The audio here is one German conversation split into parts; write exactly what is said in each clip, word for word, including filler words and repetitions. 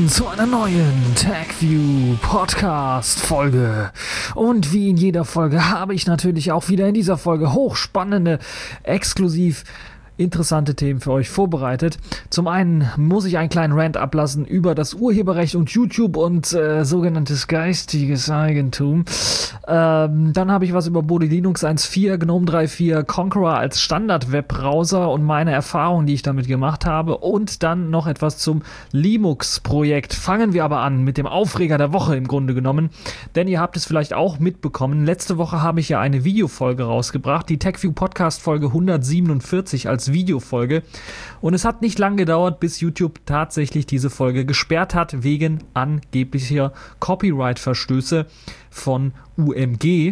zu einer neuen TechView Podcast Folge. Und wie in jeder Folge habe ich natürlich auch wieder in dieser Folge hochspannende, exklusiv interessante Themen für euch vorbereitet. Zum einen muss ich einen kleinen Rant ablassen über das Urheberrecht und YouTube und äh, sogenanntes geistiges Eigentum. Ähm, dann habe ich was über Kodi Linux eins Punkt vier, GNOME drei Punkt vier, Konqueror als Standard-Webbrowser und meine Erfahrungen, die ich damit gemacht habe. Und dann noch etwas zum Linux-Projekt. Fangen wir aber an mit dem Aufreger der Woche im Grunde genommen. Denn ihr habt es vielleicht auch mitbekommen. Letzte Woche habe ich ja eine Videofolge rausgebracht. Die TechView Podcast Folge hundertsiebenundvierzig als Videofolge. Und es hat nicht lang gedauert, bis YouTube tatsächlich diese Folge gesperrt hat, wegen angeblicher Copyright-Verstöße von U M G.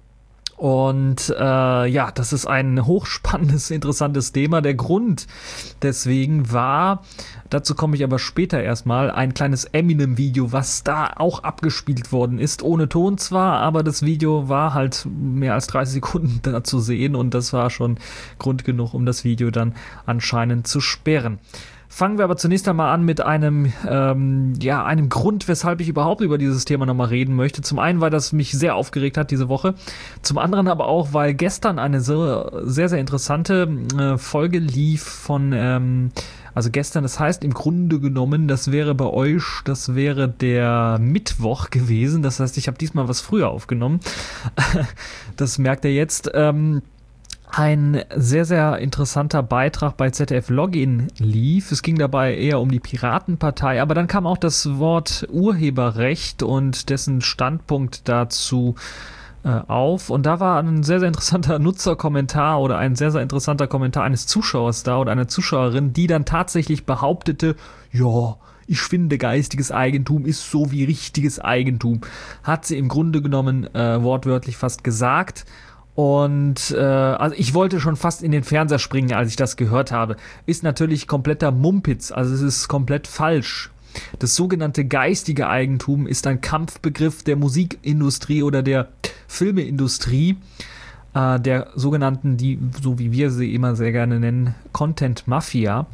Und äh, ja, das ist ein hochspannendes, interessantes Thema. Der Grund deswegen war, dazu komme ich aber später erstmal, ein kleines Eminem-Video, was da auch abgespielt worden ist. Ohne Ton zwar, aber das Video war halt mehr als dreißig Sekunden da zu sehen und das war schon Grund genug, um das Video dann anscheinend zu sperren. Fangen wir aber zunächst einmal an mit einem, ähm, ja, einem Grund, weshalb ich überhaupt über dieses Thema nochmal reden möchte. Zum einen, weil das mich sehr aufgeregt hat diese Woche. Zum anderen aber auch, weil gestern eine sehr, sehr, sehr interessante äh, Folge lief von, ähm, also gestern, das heißt im Grunde genommen, das wäre bei euch, das wäre der Mittwoch gewesen. Das heißt, ich habe diesmal was früher aufgenommen. Das merkt ihr jetzt. Ähm, Ein sehr, sehr interessanter Beitrag bei Z D F Login lief. Es ging dabei eher um die Piratenpartei, aber dann kam auch das Wort Urheberrecht und dessen Standpunkt dazu äh, auf. Und da war ein sehr, sehr interessanter Nutzerkommentar oder ein sehr, sehr interessanter Kommentar eines Zuschauers da oder einer Zuschauerin, die dann tatsächlich behauptete, ja, ich finde, geistiges Eigentum ist so wie richtiges Eigentum. Hat sie im Grunde genommen äh, wortwörtlich fast gesagt. Und äh, also ich wollte schon fast in den Fernseher springen, als ich das gehört habe. Ist natürlich kompletter Mumpitz, also es ist komplett falsch. Das sogenannte geistige Eigentum ist ein Kampfbegriff der Musikindustrie oder der Filmeindustrie, äh, der sogenannten, die, so wie wir sie immer sehr gerne nennen, Content Mafia.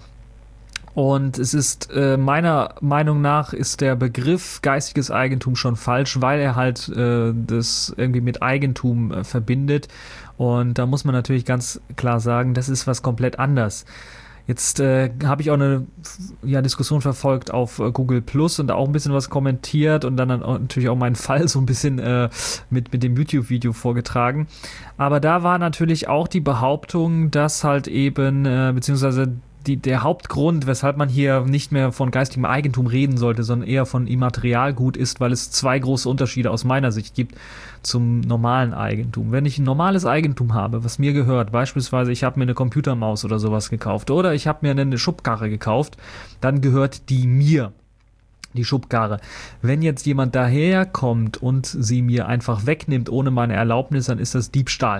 Und es ist äh, meiner Meinung nach ist der Begriff geistiges Eigentum schon falsch, weil er halt äh, das irgendwie mit Eigentum äh, verbindet. Und da muss man natürlich ganz klar sagen, das ist was komplett anders. Jetzt äh, habe ich auch eine ja, Diskussion verfolgt auf äh, Google Plus und auch ein bisschen was kommentiert und dann, dann auch, natürlich auch meinen Fall so ein bisschen äh, mit, mit dem YouTube-Video vorgetragen. Aber da war natürlich auch die Behauptung, dass halt eben, äh, beziehungsweise Die, der Hauptgrund, weshalb man hier nicht mehr von geistigem Eigentum reden sollte, sondern eher von Immaterialgut ist, weil es zwei große Unterschiede aus meiner Sicht gibt zum normalen Eigentum. Wenn ich ein normales Eigentum habe, was mir gehört, beispielsweise ich habe mir eine Computermaus oder sowas gekauft oder ich habe mir eine Schubkarre gekauft, dann gehört die mir. Die Schubkarre. Wenn jetzt jemand daherkommt und sie mir einfach wegnimmt ohne meine Erlaubnis, dann ist das Diebstahl.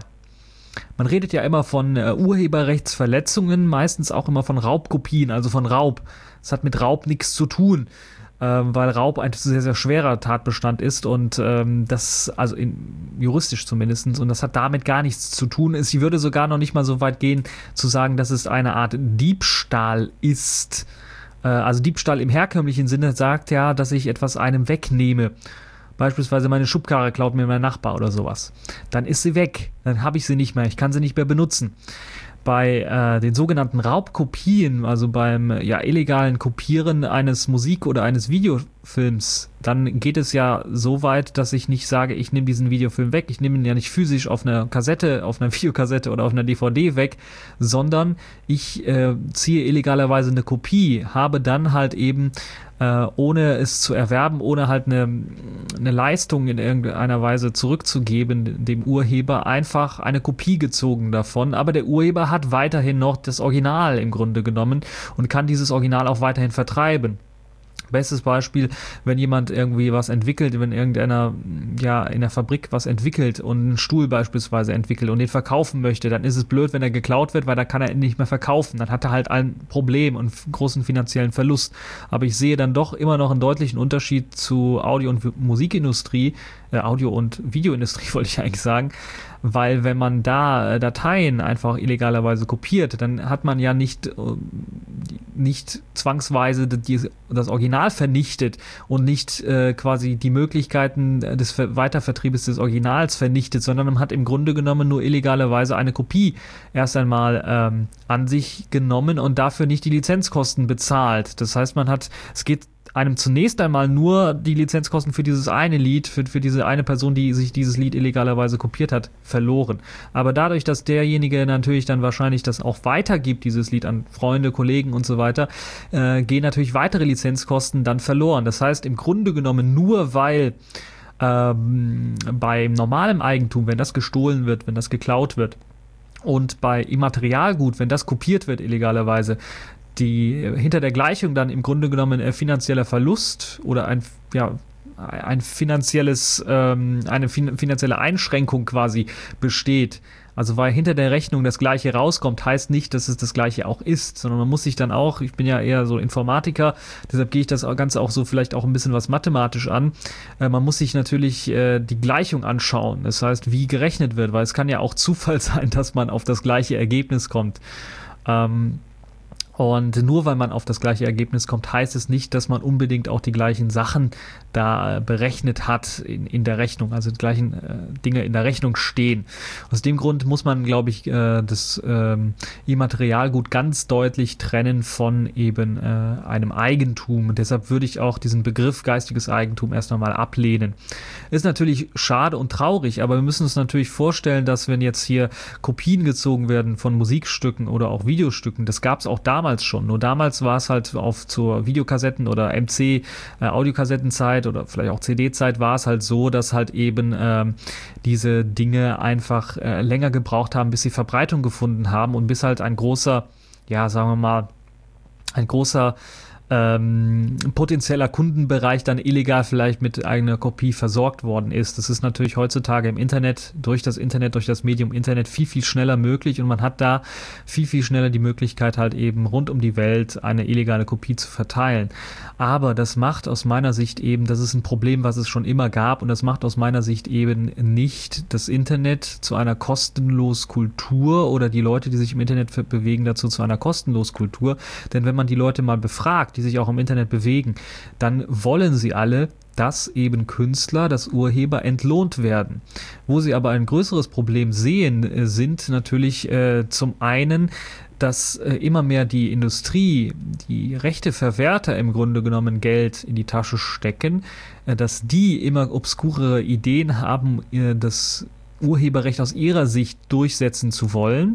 Man redet ja immer von äh, Urheberrechtsverletzungen, meistens auch immer von Raubkopien, also von Raub. Das hat mit Raub nichts zu tun, ähm, weil Raub ein sehr, sehr schwerer Tatbestand ist und ähm, das, also in, juristisch zumindest, und das hat damit gar nichts zu tun. Sie würde sogar noch nicht mal so weit gehen, zu sagen, dass es eine Art Diebstahl ist. Äh, also Diebstahl im herkömmlichen Sinne sagt ja, dass ich etwas einem wegnehme. Beispielsweise meine Schubkarre klaut mir mein Nachbar oder sowas. Dann ist sie weg. Dann habe ich sie nicht mehr. Ich kann sie nicht mehr benutzen. Bei äh, den sogenannten Raubkopien, also beim ja, illegalen Kopieren eines Musik- oder eines Videofilms, dann geht es ja so weit, dass ich nicht sage, ich nehme diesen Videofilm weg. Ich nehme ihn ja nicht physisch auf einer Kassette, auf einer Videokassette oder auf einer D V D weg, sondern ich äh, ziehe illegalerweise eine Kopie, habe dann halt eben ohne es zu erwerben, ohne halt eine, eine Leistung in irgendeiner Weise zurückzugeben, dem Urheber einfach eine Kopie gezogen davon. Aber der Urheber hat weiterhin noch das Original im Grunde genommen und kann dieses Original auch weiterhin vertreiben. Bestes Beispiel, wenn jemand irgendwie was entwickelt, wenn irgendeiner ja in der Fabrik was entwickelt und einen Stuhl beispielsweise entwickelt und den verkaufen möchte, dann ist es blöd, wenn er geklaut wird, weil dann kann er ihn nicht mehr verkaufen. Dann hat er halt ein Problem und einen großen finanziellen Verlust. Aber ich sehe dann doch immer noch einen deutlichen Unterschied zu Audio- und Musikindustrie, äh, Audio- und Videoindustrie wollte ich eigentlich sagen, weil wenn man da äh, Dateien einfach illegalerweise kopiert, dann hat man ja nicht, äh, nicht zwangsweise die, das Original vernichtet und nicht äh, quasi die Möglichkeiten des Ver- Weitervertriebes des Originals vernichtet, sondern man hat im Grunde genommen nur illegalerweise eine Kopie erst einmal ähm, an sich genommen und dafür nicht die Lizenzkosten bezahlt. Das heißt, man hat, es geht einem zunächst einmal nur die Lizenzkosten für dieses eine Lied, für, für diese eine Person, die sich dieses Lied illegalerweise kopiert hat, verloren. Aber dadurch, dass derjenige natürlich dann wahrscheinlich das auch weitergibt, dieses Lied an Freunde, Kollegen und so weiter, äh, gehen natürlich weitere Lizenzkosten dann verloren. Das heißt, im Grunde genommen nur weil ähm, beim normalem Eigentum, wenn das gestohlen wird, wenn das geklaut wird, und bei Immaterialgut, wenn das kopiert wird illegalerweise, die hinter der Gleichung dann im Grunde genommen ein finanzieller Verlust oder ein, ja, ein finanzielles, ähm, eine fin- finanzielle Einschränkung quasi besteht. Also weil hinter der Rechnung das Gleiche rauskommt, heißt nicht, dass es das Gleiche auch ist, sondern man muss sich dann auch, ich bin ja eher so Informatiker, deshalb gehe ich das Ganze auch so vielleicht auch ein bisschen was mathematisch an, äh, man muss sich natürlich äh, die Gleichung anschauen, das heißt, wie gerechnet wird, weil es kann ja auch Zufall sein, dass man auf das gleiche Ergebnis kommt. Ähm, Und nur weil man auf das gleiche Ergebnis kommt, heißt es nicht, dass man unbedingt auch die gleichen Sachen da berechnet hat in, in der Rechnung, also die gleichen äh, Dinge in der Rechnung stehen. Aus dem Grund muss man, glaube ich, äh, das ähm, Immaterialgut ganz deutlich trennen von eben äh, einem Eigentum. Und deshalb würde ich auch diesen Begriff geistiges Eigentum erst einmal ablehnen. Ist natürlich schade und traurig, aber wir müssen uns natürlich vorstellen, dass wenn jetzt hier Kopien gezogen werden von Musikstücken oder auch Videostücken, das gab es auch damals schon. Nur damals war es halt auf zur Videokassetten- oder M C äh, Audiokassettenzeit oder vielleicht auch C D-Zeit war es halt so, dass halt eben ähm, diese Dinge einfach äh, länger gebraucht haben, bis sie Verbreitung gefunden haben und bis halt ein großer, ja, sagen wir mal, ein großer ähm, potenzieller Kundenbereich dann illegal vielleicht mit eigener Kopie versorgt worden ist. Das ist natürlich heutzutage im Internet, durch das Internet, durch das Medium Internet viel, viel schneller möglich und man hat da viel, viel schneller die Möglichkeit halt eben rund um die Welt eine illegale Kopie zu verteilen. Aber das macht aus meiner Sicht eben, das ist ein Problem, was es schon immer gab und das macht aus meiner Sicht eben nicht das Internet zu einer kostenlos Kultur oder die Leute, die sich im Internet bewegen, dazu zu einer kostenlos Kultur. Denn wenn man die Leute mal befragt, die sich auch im Internet bewegen, dann wollen sie alle, dass eben Künstler, dass Urheber entlohnt werden. Wo sie aber ein größeres Problem sehen, sind natürlich äh, zum einen, dass äh, immer mehr die Industrie, die Rechteverwerter im Grunde genommen Geld in die Tasche stecken, äh, dass die immer obskurere Ideen haben, äh, das Urheberrecht aus ihrer Sicht durchsetzen zu wollen.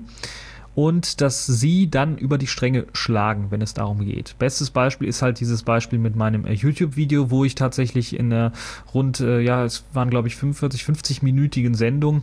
Und dass sie dann über die Stränge schlagen, wenn es darum geht. Bestes Beispiel ist halt dieses Beispiel mit meinem äh, YouTube-Video, wo ich tatsächlich in einer rund, äh, ja, es waren glaube ich fünfundvierzig, fünfzig-minütigen Sendung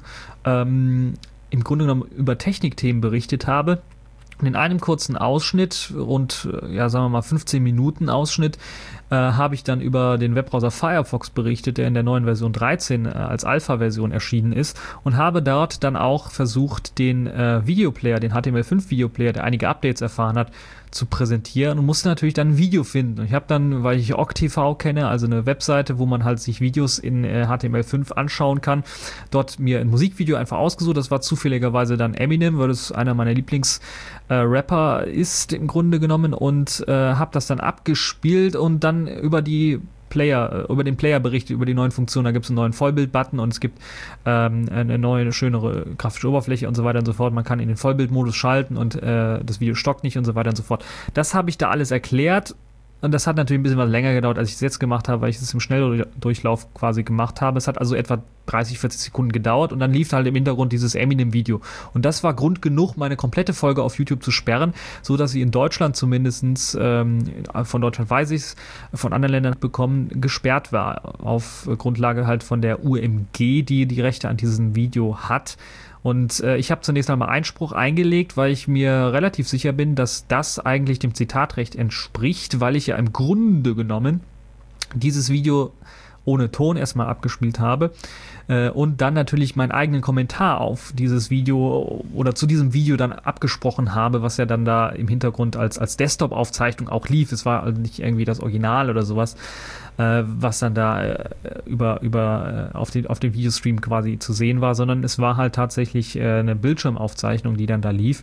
ähm, im Grunde genommen über Technikthemen berichtet habe. Und in einem kurzen Ausschnitt, rund, ja, sagen wir mal fünfzehn Minuten Ausschnitt, äh, habe ich dann über den Webbrowser Firefox berichtet, der in der neuen Version dreizehn äh, als Alpha-Version erschienen ist und habe dort dann auch versucht, den äh, Videoplayer, den H T M L fünf Videoplayer, der einige Updates erfahren hat, zu präsentieren und musste natürlich dann ein Video finden. Und ich habe dann, weil ich OggTV kenne, also eine Webseite, wo man halt sich Videos in äh, H T M L fünf anschauen kann, dort mir ein Musikvideo einfach ausgesucht. Das war zufälligerweise dann Eminem, weil das einer meiner Lieblingsrapper äh, ist im Grunde genommen und äh, habe das dann abgespielt und dann über die Player, über den Player berichtet, über die neuen Funktionen. Da gibt es einen neuen Vollbild-Button und es gibt ähm, eine neue, schönere grafische Oberfläche und so weiter und so fort. Man kann in den Vollbildmodus schalten und äh, das Video stockt nicht und so weiter und so fort. Das habe ich da alles erklärt. Und das hat natürlich ein bisschen was länger gedauert, als ich es jetzt gemacht habe, weil ich es im Schnelldurchlauf quasi gemacht habe. Es hat also etwa dreißig, vierzig Sekunden gedauert und dann lief halt im Hintergrund dieses Eminem-Video. Und das war Grund genug, meine komplette Folge auf YouTube zu sperren, so dass sie in Deutschland zumindest, ähm, von Deutschland weiß ich es, von anderen Ländern bekommen, gesperrt war. Auf Grundlage halt von der U M G, die die Rechte an diesem Video hat. Und äh, ich habe zunächst einmal Einspruch eingelegt, weil ich mir relativ sicher bin, dass das eigentlich dem Zitatrecht entspricht, weil ich ja im Grunde genommen dieses Video ohne Ton erstmal abgespielt habe äh, und dann natürlich meinen eigenen Kommentar auf dieses Video oder zu diesem Video dann abgesprochen habe, was ja dann da im Hintergrund als, als Desktop-Aufzeichnung auch lief. Es war also nicht irgendwie das Original oder sowas, äh, was dann da äh, über, über äh, auf, den, auf dem Videostream quasi zu sehen war, sondern es war halt tatsächlich äh, eine Bildschirmaufzeichnung, die dann da lief.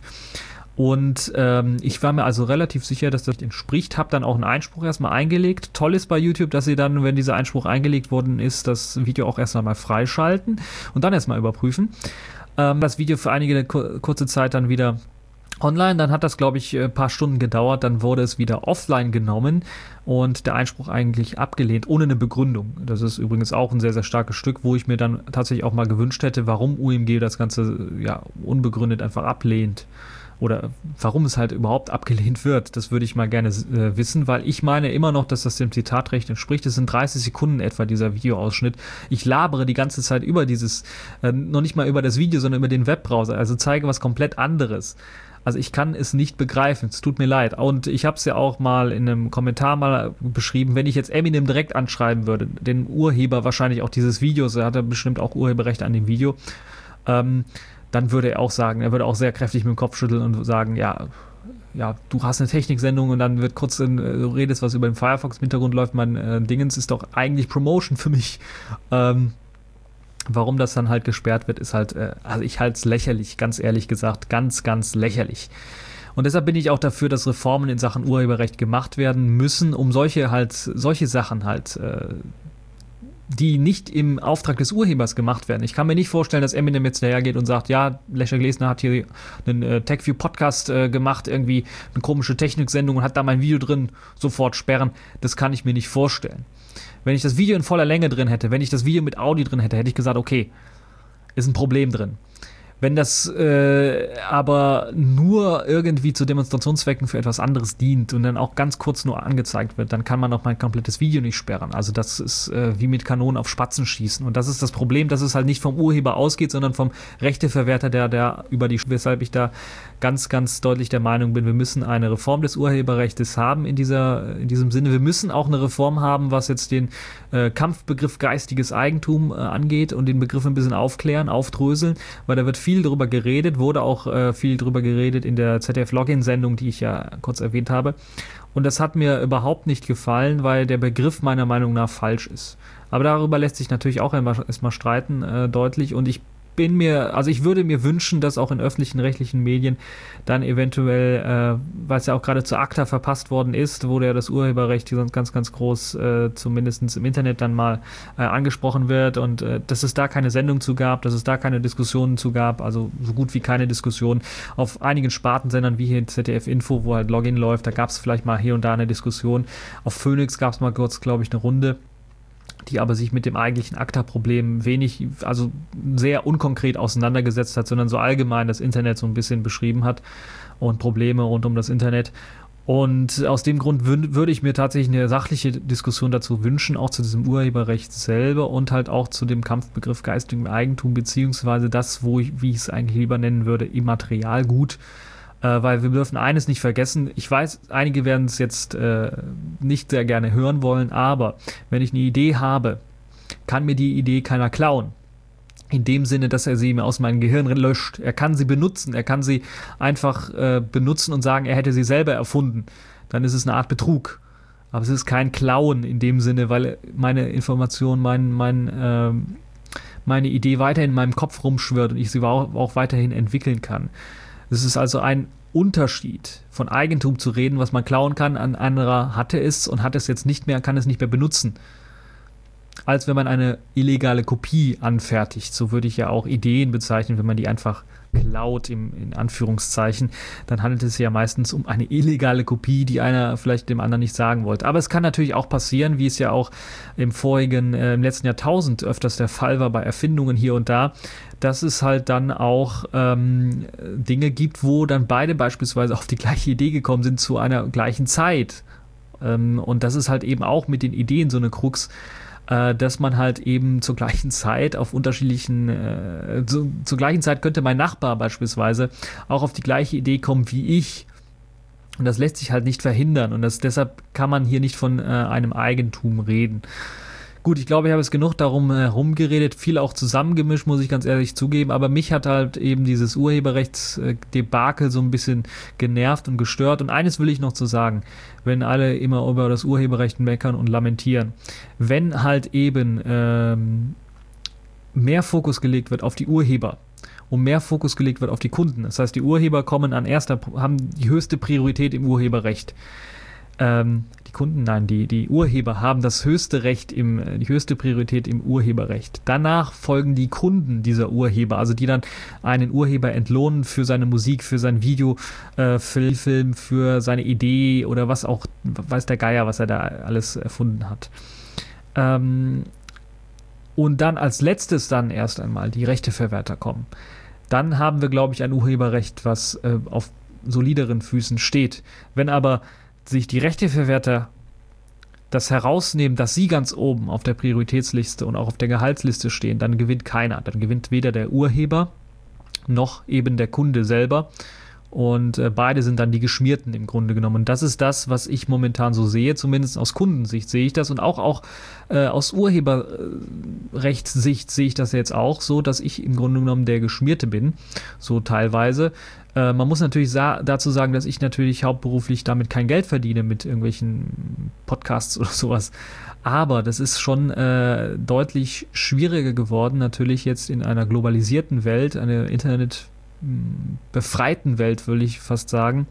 Und ähm, ich war mir also relativ sicher, dass das entspricht, habe dann auch einen Einspruch erstmal eingelegt. Toll ist bei YouTube, dass sie dann, wenn dieser Einspruch eingelegt worden ist, das Video auch erst einmal freischalten und dann erstmal überprüfen. Ähm, das Video für einige kur- kurze Zeit dann wieder online, dann hat das, glaube ich, ein paar Stunden gedauert, dann wurde es wieder offline genommen und der Einspruch eigentlich abgelehnt, ohne eine Begründung. Das ist übrigens auch ein sehr, sehr starkes Stück, wo ich mir dann tatsächlich auch mal gewünscht hätte, warum U M G das Ganze ja unbegründet einfach ablehnt. Oder warum es halt überhaupt abgelehnt wird, das würde ich mal gerne äh, wissen, weil ich meine immer noch, dass das dem Zitatrecht entspricht. Es sind dreißig Sekunden etwa dieser Videoausschnitt. Ich labere die ganze Zeit über dieses, äh, noch nicht mal über das Video, sondern über den Webbrowser, also zeige was komplett anderes. Also ich kann es nicht begreifen, es tut mir leid. Und ich habe es ja auch mal in einem Kommentar mal beschrieben, wenn ich jetzt Eminem direkt anschreiben würde, den Urheber wahrscheinlich auch dieses Videos, er hat ja bestimmt auch Urheberrechte an dem Video, ähm, dann würde er auch sagen, er würde auch sehr kräftig mit dem Kopf schütteln und sagen, ja, ja, du hast eine Techniksendung und dann wird kurz, in, du redest, was über den Firefox im Hintergrund läuft, mein äh, Dingens ist doch eigentlich Promotion für mich. Ähm, warum das dann halt gesperrt wird, ist halt, äh, also ich halte es lächerlich, ganz ehrlich gesagt, ganz, ganz lächerlich. Und deshalb bin ich auch dafür, dass Reformen in Sachen Urheberrecht gemacht werden müssen, um solche halt, solche Sachen halt äh, die nicht im Auftrag des Urhebers gemacht werden. Ich kann mir nicht vorstellen, dass Eminem jetzt dahergeht und sagt, ja, Leszek Glesner hat hier einen äh, TechView-Podcast äh, gemacht, irgendwie eine komische Techniksendung und hat da mein Video drin, sofort sperren. Das kann ich mir nicht vorstellen. Wenn ich das Video in voller Länge drin hätte, wenn ich das Video mit Audi drin hätte, hätte ich gesagt, okay, ist ein Problem drin. Wenn das äh, aber nur irgendwie zu Demonstrationszwecken für etwas anderes dient und dann auch ganz kurz nur angezeigt wird, dann kann man auch mein komplettes Video nicht sperren. Also das ist äh, wie mit Kanonen auf Spatzen schießen. Und das ist das Problem, dass es halt nicht vom Urheber ausgeht, sondern vom Rechteverwerter, der, der über die, weshalb ich da ganz, ganz deutlich der Meinung bin, wir müssen eine Reform des Urheberrechts haben in dieser, in diesem Sinne. Wir müssen auch eine Reform haben, was jetzt den äh, Kampfbegriff geistiges Eigentum äh, angeht und den Begriff ein bisschen aufklären, aufdröseln, weil da wird viel viel darüber geredet, wurde auch äh, viel darüber geredet in der Z D F-Login-Sendung, die ich ja kurz erwähnt habe. Und das hat mir überhaupt nicht gefallen, weil der Begriff meiner Meinung nach falsch ist. Aber darüber lässt sich natürlich auch erstmal streiten, äh, deutlich. Und ich bin mir, also ich würde mir wünschen, dass auch in öffentlichen rechtlichen Medien dann eventuell, äh, weil es ja auch gerade zu ACTA verpasst worden ist, wo ja das Urheberrecht ganz, ganz groß, äh, zumindest im Internet dann mal äh, angesprochen wird und äh, dass es da keine Sendung zu gab, dass es da keine Diskussionen zu gab, also so gut wie keine Diskussion. Auf einigen Spartensendern wie hier in Z D F Info, wo halt Login läuft, da gab es vielleicht mal hier und da eine Diskussion. Auf Phoenix gab es mal kurz, glaube ich, eine Runde, die aber sich mit dem eigentlichen ACTA-Problem wenig, also sehr unkonkret auseinandergesetzt hat, sondern so allgemein das Internet so ein bisschen beschrieben hat und Probleme rund um das Internet. Und aus dem Grund wün- würde ich mir tatsächlich eine sachliche Diskussion dazu wünschen, auch zu diesem Urheberrecht selber und halt auch zu dem Kampfbegriff geistigem Eigentum, beziehungsweise das, wo ich, wie ich es eigentlich lieber nennen würde, Immaterialgut. Äh, weil wir dürfen eines nicht vergessen, ich weiß, einige werden es jetzt äh, nicht sehr gerne hören wollen, aber wenn ich eine Idee habe, kann mir die Idee keiner klauen. In dem Sinne, dass er sie mir aus meinem Gehirn löscht. Er kann sie benutzen, er kann sie einfach äh, benutzen und sagen, er hätte sie selber erfunden. Dann ist es eine Art Betrug. Aber es ist kein Klauen in dem Sinne, weil meine Information, mein, mein, äh, meine Idee weiterhin in meinem Kopf rumschwirrt und ich sie auch, auch weiterhin entwickeln kann. Es ist also ein Unterschied, von Eigentum zu reden, was man klauen kann. Ein anderer hatte es und hat es jetzt nicht mehr, kann es nicht mehr benutzen. Als wenn man eine illegale Kopie anfertigt. So würde ich ja auch Ideen bezeichnen, wenn man die einfach klaut, im, in Anführungszeichen. Dann handelt es sich ja meistens um eine illegale Kopie, die einer vielleicht dem anderen nicht sagen wollte. Aber es kann natürlich auch passieren, wie es ja auch im vorigen, äh, im letzten Jahrtausend öfters der Fall war bei Erfindungen hier und da, dass es halt dann auch ähm, Dinge gibt, wo dann beide beispielsweise auf die gleiche Idee gekommen sind zu einer gleichen Zeit. Ähm, und das ist halt eben auch mit den Ideen so eine Krux, äh, dass man halt eben zur gleichen Zeit auf unterschiedlichen, äh, zu, zur gleichen Zeit könnte mein Nachbar beispielsweise auch auf die gleiche Idee kommen wie ich. Und das lässt sich halt nicht verhindern. Und das, deshalb kann man hier nicht von äh, einem Eigentum reden. Gut, ich glaube, ich habe jetzt genug darum herumgeredet, viel auch zusammengemischt, muss ich ganz ehrlich zugeben, aber mich hat halt eben dieses Urheberrechtsdebakel so ein bisschen genervt und gestört. Und eines will ich noch zu sagen, wenn alle immer über das Urheberrecht meckern und lamentieren. Wenn halt eben ähm, mehr Fokus gelegt wird auf die Urheber und mehr Fokus gelegt wird auf die Kunden, das heißt, die Urheber kommen an erster, haben die höchste Priorität im Urheberrecht. Ähm, die Kunden, nein, die, die Urheber haben das höchste Recht, im, die höchste Priorität im Urheberrecht. Danach folgen die Kunden dieser Urheber, also die dann einen Urheber entlohnen für seine Musik, für sein Video, äh, für Film, für seine Idee oder was auch, weiß der Geier, was er da alles erfunden hat. Ähm, und dann als letztes dann erst einmal die Rechteverwerter kommen. Dann haben wir, glaube ich, ein Urheberrecht, was äh, auf solideren Füßen steht. Wenn aber sich die Rechteverwerter das herausnehmen, dass sie ganz oben auf der Prioritätsliste und auch auf der Gehaltsliste stehen, dann gewinnt keiner. Dann gewinnt weder der Urheber noch eben der Kunde selber. Und äh, beide sind dann die Geschmierten im Grunde genommen. Und das ist das, was ich momentan so sehe, zumindest aus Kundensicht sehe ich das. Und auch, auch äh, aus Urheberrechtssicht sehe ich das jetzt auch so, dass ich im Grunde genommen der Geschmierte bin, so teilweise. Äh, man muss natürlich sa- dazu sagen, dass ich natürlich hauptberuflich damit kein Geld verdiene mit irgendwelchen Podcasts oder sowas. Aber das ist schon äh, deutlich schwieriger geworden, natürlich jetzt in einer globalisierten Welt, eine Internet- befreiten Welt, würde ich fast sagen,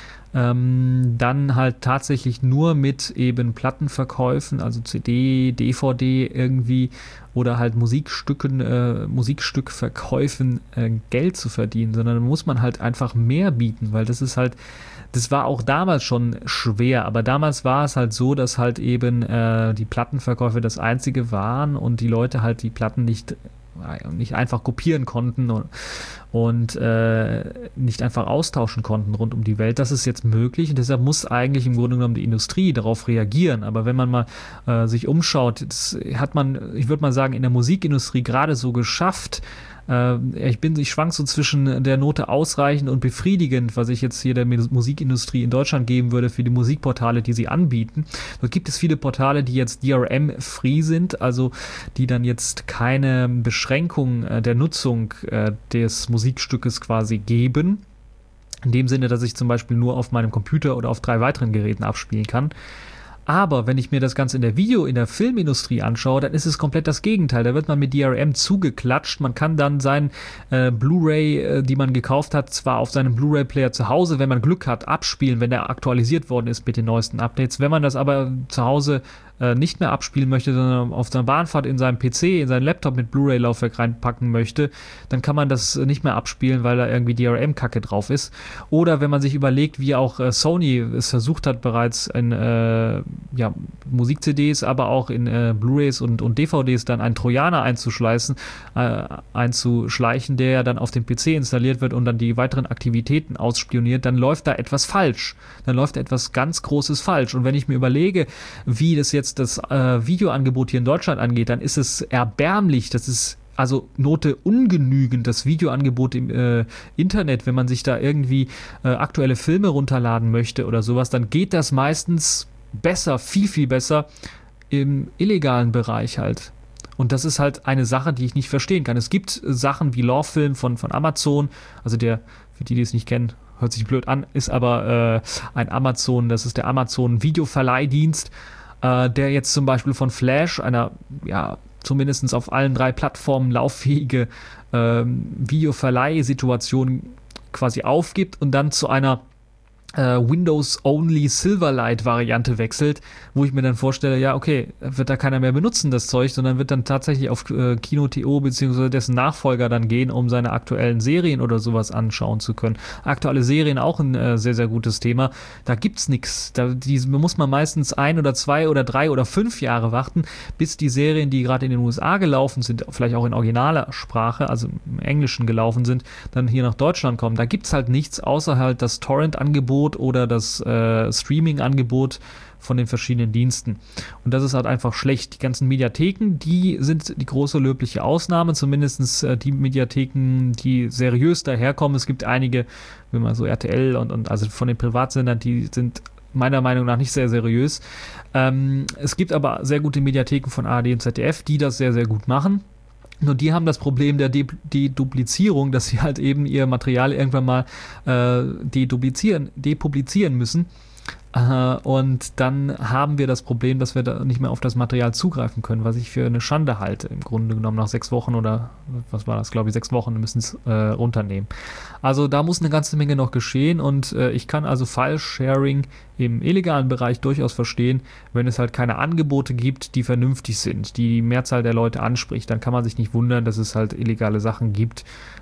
ähm, dann halt tatsächlich nur mit eben Plattenverkäufen, also C D, D V D irgendwie oder halt Musikstücken, äh, Musikstückverkäufen äh, Geld zu verdienen, sondern muss man halt einfach mehr bieten, weil das ist halt, das war auch damals schon schwer, aber damals war es halt so, dass halt eben äh, die Plattenverkäufe das Einzige waren und die Leute halt die Platten nicht nicht einfach kopieren konnten und, und äh, nicht einfach austauschen konnten rund um die Welt. Das ist jetzt möglich und deshalb muss eigentlich im Grunde genommen die Industrie darauf reagieren. Aber wenn man mal äh, sich umschaut, das hat man, ich würde mal sagen, in der Musikindustrie gerade so geschafft. Äh, ich bin, ich schwank so zwischen der Note ausreichend und befriedigend, was ich jetzt hier der Musikindustrie in Deutschland geben würde für die Musikportale, die sie anbieten. Dort gibt es viele Portale, die jetzt D R M-free sind, also die dann jetzt keine Beschränkung äh, der Nutzung äh, des Musikstückes quasi geben. In dem Sinne, dass ich zum Beispiel nur auf meinem Computer oder auf drei weiteren Geräten abspielen kann. Aber wenn ich mir das Ganze in der Video-, in der Filmindustrie anschaue, dann ist es komplett das Gegenteil. Da wird man mit D R M zugeklatscht. Man kann dann sein äh, Blu-ray, äh, die man gekauft hat, zwar auf seinem Blu-ray-Player zu Hause, wenn man Glück hat, abspielen, wenn der aktualisiert worden ist mit den neuesten Updates. Wenn man das aber zu Hause äh, nicht mehr abspielen möchte, sondern auf seiner Bahnfahrt in seinem P C, in seinen Laptop mit Blu-ray-Laufwerk reinpacken möchte, dann kann man das nicht mehr abspielen, weil da irgendwie D R M-Kacke drauf ist. Oder wenn man sich überlegt, wie auch äh, Sony es versucht hat, bereits in äh, ja, Musik-C Ds, aber auch in äh, Blu-rays und, und D V Ds dann einen Trojaner einzuschleißen, äh, einzuschleichen, der ja dann auf dem P C installiert wird und dann die weiteren Aktivitäten ausspioniert, dann läuft da etwas falsch. Dann läuft etwas ganz Großes falsch. Und wenn ich mir überlege, wie das jetzt das äh, Videoangebot hier in Deutschland angeht, dann ist es erbärmlich, das ist also Note ungenügend, das Videoangebot im äh, Internet, wenn man sich da irgendwie äh, aktuelle Filme runterladen möchte oder sowas, dann geht das meistens besser, viel, viel besser im illegalen Bereich halt. Und das ist halt eine Sache, die ich nicht verstehen kann. Es gibt Sachen wie Lawfilm von, von Amazon, also der, für die, die es nicht kennen, hört sich blöd an, ist aber äh, ein Amazon, das ist der Amazon Videoverleihdienst, äh, der jetzt zum Beispiel von Flash, einer, ja, zumindest auf allen drei Plattformen lauffähige äh, Videoverleihsituation quasi aufgibt und dann zu einer äh, Windows-only Silverlight-Variante wechselt, wo ich mir dann vorstelle, ja, okay, wird da keiner mehr benutzen, das Zeug, sondern wird dann tatsächlich auf äh, Kino Punkt T O bzw. dessen Nachfolger dann gehen, um seine aktuellen Serien oder sowas anschauen zu können. Aktuelle Serien auch ein äh, sehr, sehr gutes Thema. Da gibt's nichts. Da die, muss man meistens ein oder zwei oder drei oder fünf Jahre warten, bis die Serien, die gerade in den U S A gelaufen sind, vielleicht auch in originaler Sprache, also im Englischen gelaufen sind, dann hier nach Deutschland kommen. Da gibt's halt nichts, außer halt das Torrent-Angebot oder das äh, Streaming-Angebot von den verschiedenen Diensten. Und das ist halt einfach schlecht. Die ganzen Mediatheken, die sind die große löbliche Ausnahme, zumindest äh, die Mediatheken, die seriös daherkommen. Es gibt einige, wie man so R T L und, und also von den Privatsendern, die sind meiner Meinung nach nicht sehr seriös. Ähm, es gibt aber sehr gute Mediatheken von A R D und Z D F, die das sehr, sehr gut machen. Nur die haben das Problem der De- Deduplizierung, dass sie halt eben ihr Material irgendwann mal äh, deduplizieren, depublizieren müssen. Äh, und dann haben wir das Problem, dass wir da nicht mehr auf das Material zugreifen können, was ich für eine Schande halte. Im Grunde genommen nach sechs Wochen oder was war das, glaube ich, sechs Wochen müssen es äh, runternehmen. Also da muss eine ganze Menge noch geschehen und äh, ich kann also File-Sharing im illegalen Bereich durchaus verstehen, wenn es halt keine Angebote gibt, die vernünftig sind, die die Mehrzahl der Leute anspricht, dann kann man sich nicht wundern, dass es halt illegale Sachen gibt.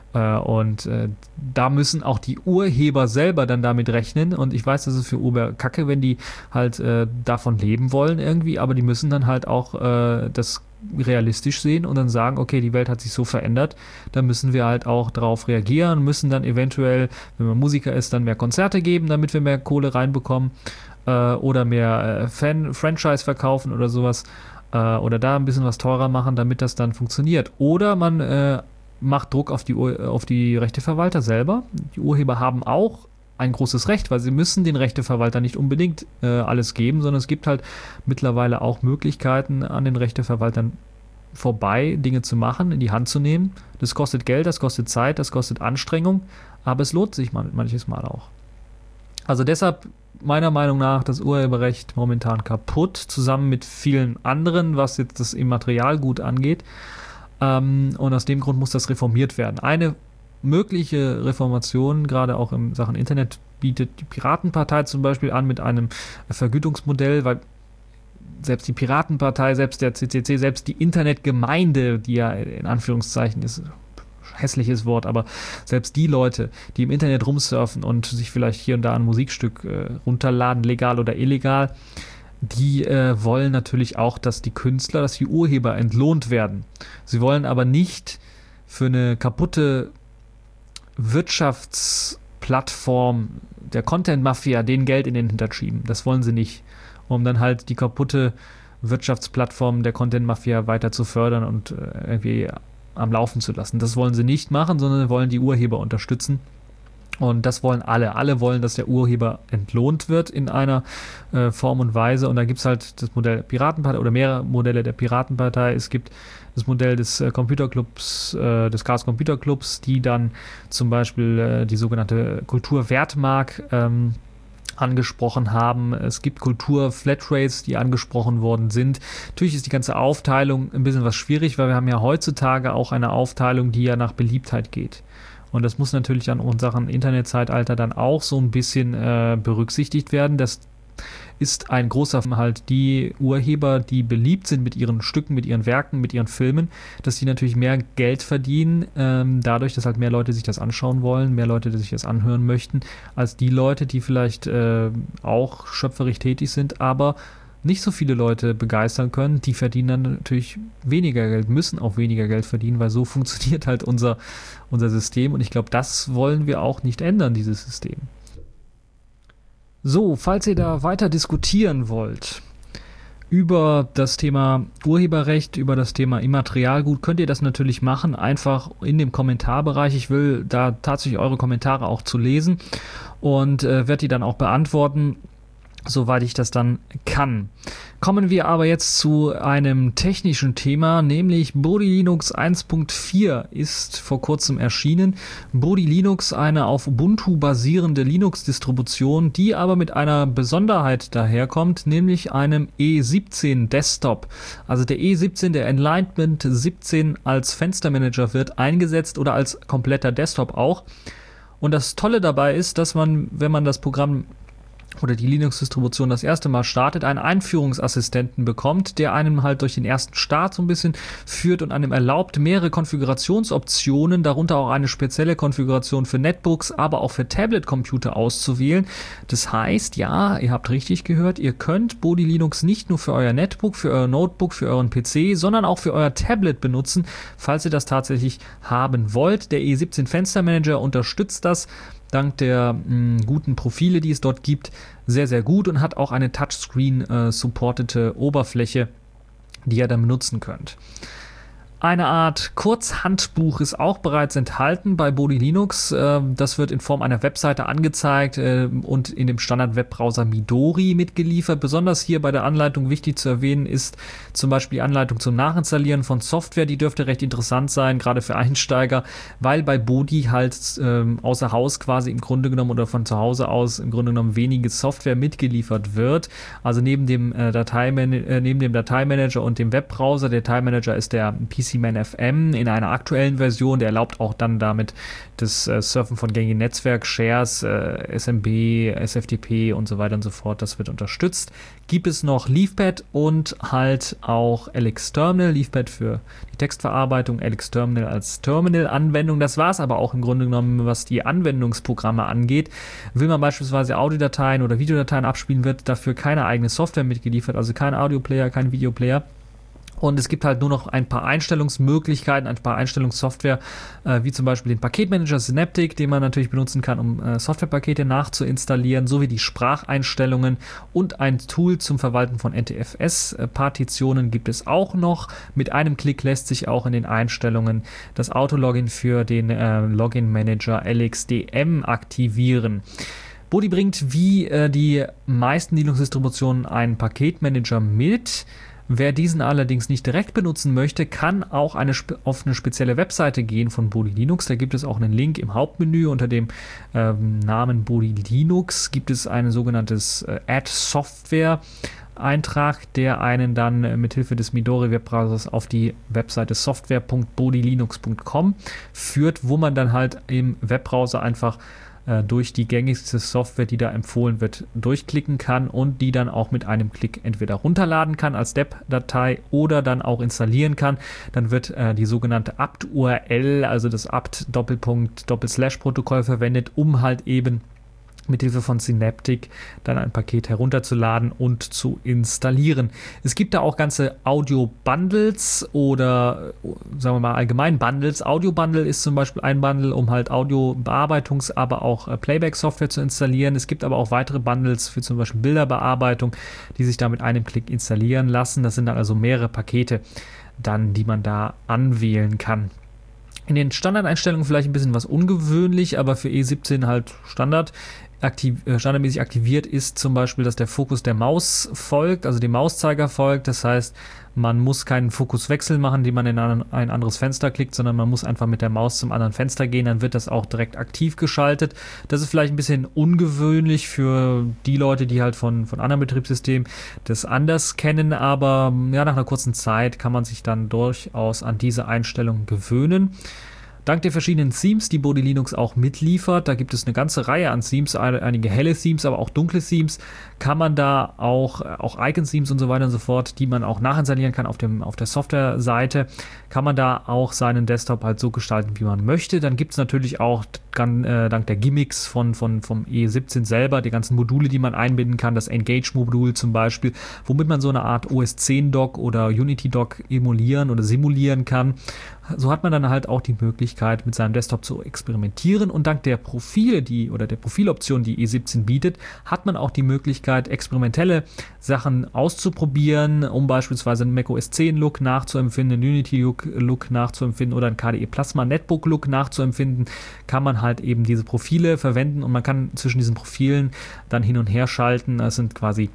Und äh, da müssen auch die Urheber selber dann damit rechnen. Und ich weiß, das ist für Uber kacke, wenn die halt äh, davon leben wollen irgendwie, aber die müssen dann halt auch äh, das realistisch sehen und dann sagen, okay, die Welt hat sich so verändert, da müssen wir halt auch darauf reagieren, müssen dann eventuell, wenn man Musiker ist, dann mehr Konzerte geben, damit wir mehr Kohle reinbekommen äh, oder mehr äh, Fan- Franchise verkaufen oder sowas äh, oder da ein bisschen was teurer machen, damit das dann funktioniert. Oder man äh, macht Druck auf die, auf die Rechteverwalter selber. Die Urheber haben auch ein großes Recht, weil sie müssen den Rechteverwalter nicht unbedingt äh, alles geben, sondern es gibt halt mittlerweile auch Möglichkeiten, an den Rechteverwaltern vorbei Dinge zu machen, in die Hand zu nehmen. Das kostet Geld, das kostet Zeit, das kostet Anstrengung, aber es lohnt sich man, manches Mal auch. Also deshalb meiner Meinung nach das Urheberrecht momentan kaputt, zusammen mit vielen anderen, was jetzt das Immaterialgut angeht. Ähm, und aus dem Grund muss das reformiert werden. Eine mögliche Reformation, gerade auch in Sachen Internet, bietet die Piratenpartei zum Beispiel an mit einem Vergütungsmodell, weil selbst die Piratenpartei, selbst der C C C, selbst die Internetgemeinde, die ja in Anführungszeichen ist, hässliches Wort, aber selbst die Leute, die im Internet rumsurfen und sich vielleicht hier und da ein Musikstück äh, runterladen, legal oder illegal, die äh, wollen natürlich auch, dass die Künstler, dass die Urheber entlohnt werden. Sie wollen aber nicht für eine kaputte Wirtschaftsplattform der Content-Mafia denen Geld in den Hintern schieben. Das wollen sie nicht, um dann halt die kaputte Wirtschaftsplattform der Content-Mafia weiter zu fördern und äh, irgendwie am Laufen zu lassen. Das wollen sie nicht machen, sondern wollen die Urheber unterstützen. Und das wollen alle. Alle wollen, dass der Urheber entlohnt wird in einer äh, Form und Weise. Und da gibt es halt das Modell der Piratenpartei oder mehrere Modelle der Piratenpartei. Es gibt das Modell des äh, Computerclubs, äh, des Chaos Computer Clubs, die dann zum Beispiel äh, die sogenannte Kulturwertmark ähm, angesprochen haben. Es gibt Kultur-Flatrates, die angesprochen worden sind. Natürlich ist die ganze Aufteilung ein bisschen was schwierig, weil wir haben ja heutzutage auch eine Aufteilung, die ja nach Beliebtheit geht. Und das muss natürlich dann in Sachen Internetzeitalter dann auch so ein bisschen äh, berücksichtigt werden. Das ist ein großer halt die Urheber, die beliebt sind mit ihren Stücken, mit ihren Werken, mit ihren Filmen, dass die natürlich mehr Geld verdienen, ähm, dadurch, dass halt mehr Leute sich das anschauen wollen, mehr Leute, die sich das anhören möchten, als die Leute, die vielleicht äh, auch schöpferisch tätig sind, aber nicht so viele Leute begeistern können, die verdienen dann natürlich weniger Geld, müssen auch weniger Geld verdienen, weil so funktioniert halt unser, unser System und ich glaube, das wollen wir auch nicht ändern, dieses System. So, falls ihr da weiter diskutieren wollt über das Thema Urheberrecht, über das Thema Immaterialgut, könnt ihr das natürlich machen, einfach in dem Kommentarbereich. Ich will da tatsächlich eure Kommentare auch zu lesen und äh, werde die dann auch beantworten, soweit ich das dann kann. Kommen wir aber jetzt zu einem technischen Thema, nämlich Bodhi Linux eins Punkt vier ist vor kurzem erschienen. Bodhi Linux, eine auf Ubuntu basierende Linux-Distribution, die aber mit einer Besonderheit daherkommt, nämlich einem E siebzehn Desktop. Also der E siebzehn, der Enlightenment siebzehn als Fenstermanager wird eingesetzt oder als kompletter Desktop auch. Und das Tolle dabei ist, dass man, wenn man das Programm oder die Linux-Distribution das erste Mal startet, einen Einführungsassistenten bekommt, der einem halt durch den ersten Start so ein bisschen führt und einem erlaubt, mehrere Konfigurationsoptionen, darunter auch eine spezielle Konfiguration für Netbooks, aber auch für Tablet-Computer auszuwählen. Das heißt, ja, ihr habt richtig gehört, ihr könnt Bodhi Linux nicht nur für euer Netbook, für euer Notebook, für euren P C, sondern auch für euer Tablet benutzen, falls ihr das tatsächlich haben wollt. Der E siebzehn Fenstermanager unterstützt das dank der mh, guten Profile, die es dort gibt, sehr, sehr gut und hat auch eine Touchscreen-supportete äh, Oberfläche, die ihr dann benutzen könnt. Eine Art Kurzhandbuch ist auch bereits enthalten bei Bodhi Linux. Das wird in Form einer Webseite angezeigt und in dem Standard-Webbrowser Midori mitgeliefert. Besonders hier bei der Anleitung wichtig zu erwähnen ist zum Beispiel die Anleitung zum Nachinstallieren von Software. Die dürfte recht interessant sein, gerade für Einsteiger, weil bei Bodhi halt ähm, außer Haus quasi im Grunde genommen oder von zu Hause aus im Grunde genommen wenige Software mitgeliefert wird. Also neben dem, äh, Dateiman- äh, neben dem Dateimanager und dem Webbrowser, der Dateimanager ist der P C Man F M in einer aktuellen Version, der erlaubt auch dann damit das äh, Surfen von gängigen Netzwerk, Shares, äh, S M B, S F T P und so weiter und so fort, das wird unterstützt. Gibt es noch Leafpad und halt auch LXterminal, Leafpad für die Textverarbeitung, LXterminal als Terminal-Anwendung. Das war es aber auch im Grunde genommen, was die Anwendungsprogramme angeht. Will man beispielsweise Audiodateien oder Videodateien abspielen, wird dafür keine eigene Software mitgeliefert, also kein Audioplayer, kein Videoplayer. Und es gibt halt nur noch ein paar Einstellungsmöglichkeiten, ein paar Einstellungssoftware, äh, wie zum Beispiel den Paketmanager Synaptic, den man natürlich benutzen kann, um äh, Softwarepakete nachzuinstallieren, sowie die Spracheinstellungen und ein Tool zum Verwalten von N T F S-Partitionen gibt es auch noch. Mit einem Klick lässt sich auch in den Einstellungen das Autologin für den äh, Login-Manager L X D M aktivieren. Bodhi bringt wie äh, die meisten Linux-Distributionen einen Paketmanager mit. Wer diesen allerdings nicht direkt benutzen möchte, kann auch eine, auf eine spezielle Webseite gehen von Bodhi Linux. Da gibt es auch einen Link im Hauptmenü unter dem ähm, Namen Bodhi Linux. Gibt es ein sogenanntes äh, Add Software Eintrag, der einen dann äh, mithilfe des Midori Webbrowsers auf die Webseite software punkt bodilinux punkt com führt, wo man dann halt im Webbrowser einfach durch die gängigste Software, die da empfohlen wird, durchklicken kann und die dann auch mit einem Klick entweder runterladen kann als Deb-Datei oder dann auch installieren kann. Dann wird äh, die sogenannte apt-U R L, also das apt-Doppelpunkt-Doppel-Slash-Protokoll verwendet, um halt eben mithilfe von Synaptic dann ein Paket herunterzuladen und zu installieren. Es gibt da auch ganze Audio-Bundles oder sagen wir mal allgemein Bundles. Audio-Bundle ist zum Beispiel ein Bundle, um halt Audio-Bearbeitungs-, aber auch äh, Playback-Software zu installieren. Es gibt aber auch weitere Bundles für zum Beispiel Bilderbearbeitung, die sich da mit einem Klick installieren lassen. Das sind dann also mehrere Pakete, dann, die man da anwählen kann. In den Standardeinstellungen vielleicht ein bisschen was ungewöhnlich, aber für E siebzehn halt Standard. Aktiv, äh, standardmäßig aktiviert ist zum Beispiel, dass der Fokus der Maus folgt, also dem Mauszeiger folgt. Das heißt, man muss keinen Fokuswechsel machen, den man in ein, ein anderes Fenster klickt, sondern man muss einfach mit der Maus zum anderen Fenster gehen, dann wird das auch direkt aktiv geschaltet. Das ist vielleicht ein bisschen ungewöhnlich für die Leute, die halt von, von anderen Betriebssystemen das anders kennen, aber ja, nach einer kurzen Zeit kann man sich dann durchaus an diese Einstellung gewöhnen. Dank der verschiedenen Themes, die Bodhi Linux auch mitliefert, da gibt es eine ganze Reihe an Themes, einige helle Themes, aber auch dunkle Themes, kann man da auch, auch Icon-Themes und so weiter und so fort, die man auch nachinstallieren kann auf dem, auf der Software-Seite, kann man da auch seinen Desktop halt so gestalten, wie man möchte. Dann gibt es natürlich auch äh, dank der Gimmicks von, von, vom E siebzehn selber, die ganzen Module, die man einbinden kann, das Engage-Modul zum Beispiel, womit man so eine Art O S zehn Dock oder Unity Dock emulieren oder simulieren kann. So hat man dann halt auch die Möglichkeit, mit seinem Desktop zu experimentieren, und dank der Profile, die oder der Profiloption, die E siebzehn bietet, hat man auch die Möglichkeit, experimentelle Sachen auszuprobieren, um beispielsweise einen Mac O S zehn Look nachzuempfinden, einen Unity Look nachzuempfinden oder einen K D E Plasma Netbook Look nachzuempfinden, kann man halt eben diese Profile verwenden, und man kann zwischen diesen Profilen dann hin und her schalten. Das sind quasi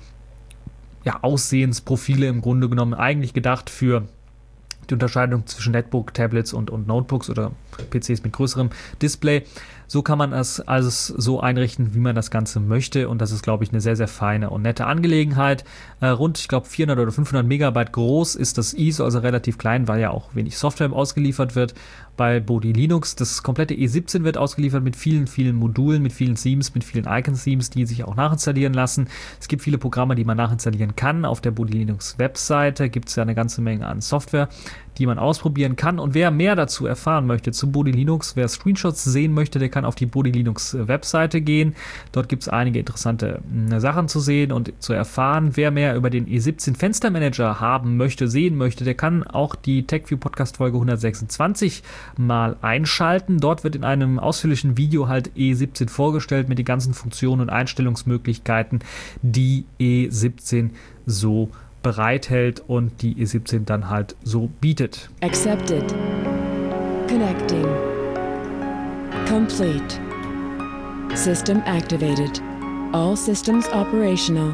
ja Aussehensprofile im Grunde genommen, eigentlich gedacht für die Unterscheidung zwischen Netbook, Tablets und, und Notebooks oder P Cs mit größerem Display. So kann man es alles so einrichten, wie man das Ganze möchte, und das ist, glaube ich, eine sehr, sehr feine und nette Angelegenheit. Äh, rund, ich glaube, vierhundert oder fünfhundert Megabyte groß ist das I S O, also relativ klein, weil ja auch wenig Software ausgeliefert wird bei Bodhi Linux. Das komplette E siebzehn wird ausgeliefert mit vielen, vielen Modulen, mit vielen Themes, mit vielen Icon-Themes, die sich auch nachinstallieren lassen. Es gibt viele Programme, die man nachinstallieren kann. Auf der Bodhi Linux Webseite gibt es ja eine ganze Menge an Software, die man ausprobieren kann. Und wer mehr dazu erfahren möchte zu Bodhi Linux, wer Screenshots sehen möchte, der kann auf die Bodhi Linux Webseite gehen. Dort gibt es einige interessante äh, Sachen zu sehen und zu erfahren. Wer mehr über den E siebzehn Fenstermanager haben möchte, sehen möchte, der kann auch die TechView Podcast Folge hundertsechsundzwanzig mal einschalten. Dort wird in einem ausführlichen Video halt E siebzehn vorgestellt mit den ganzen Funktionen und Einstellungsmöglichkeiten, die E siebzehn so bereithält und die E siebzehn dann halt so bietet. Accepted. Connecting. Complete. System activated. All systems operational.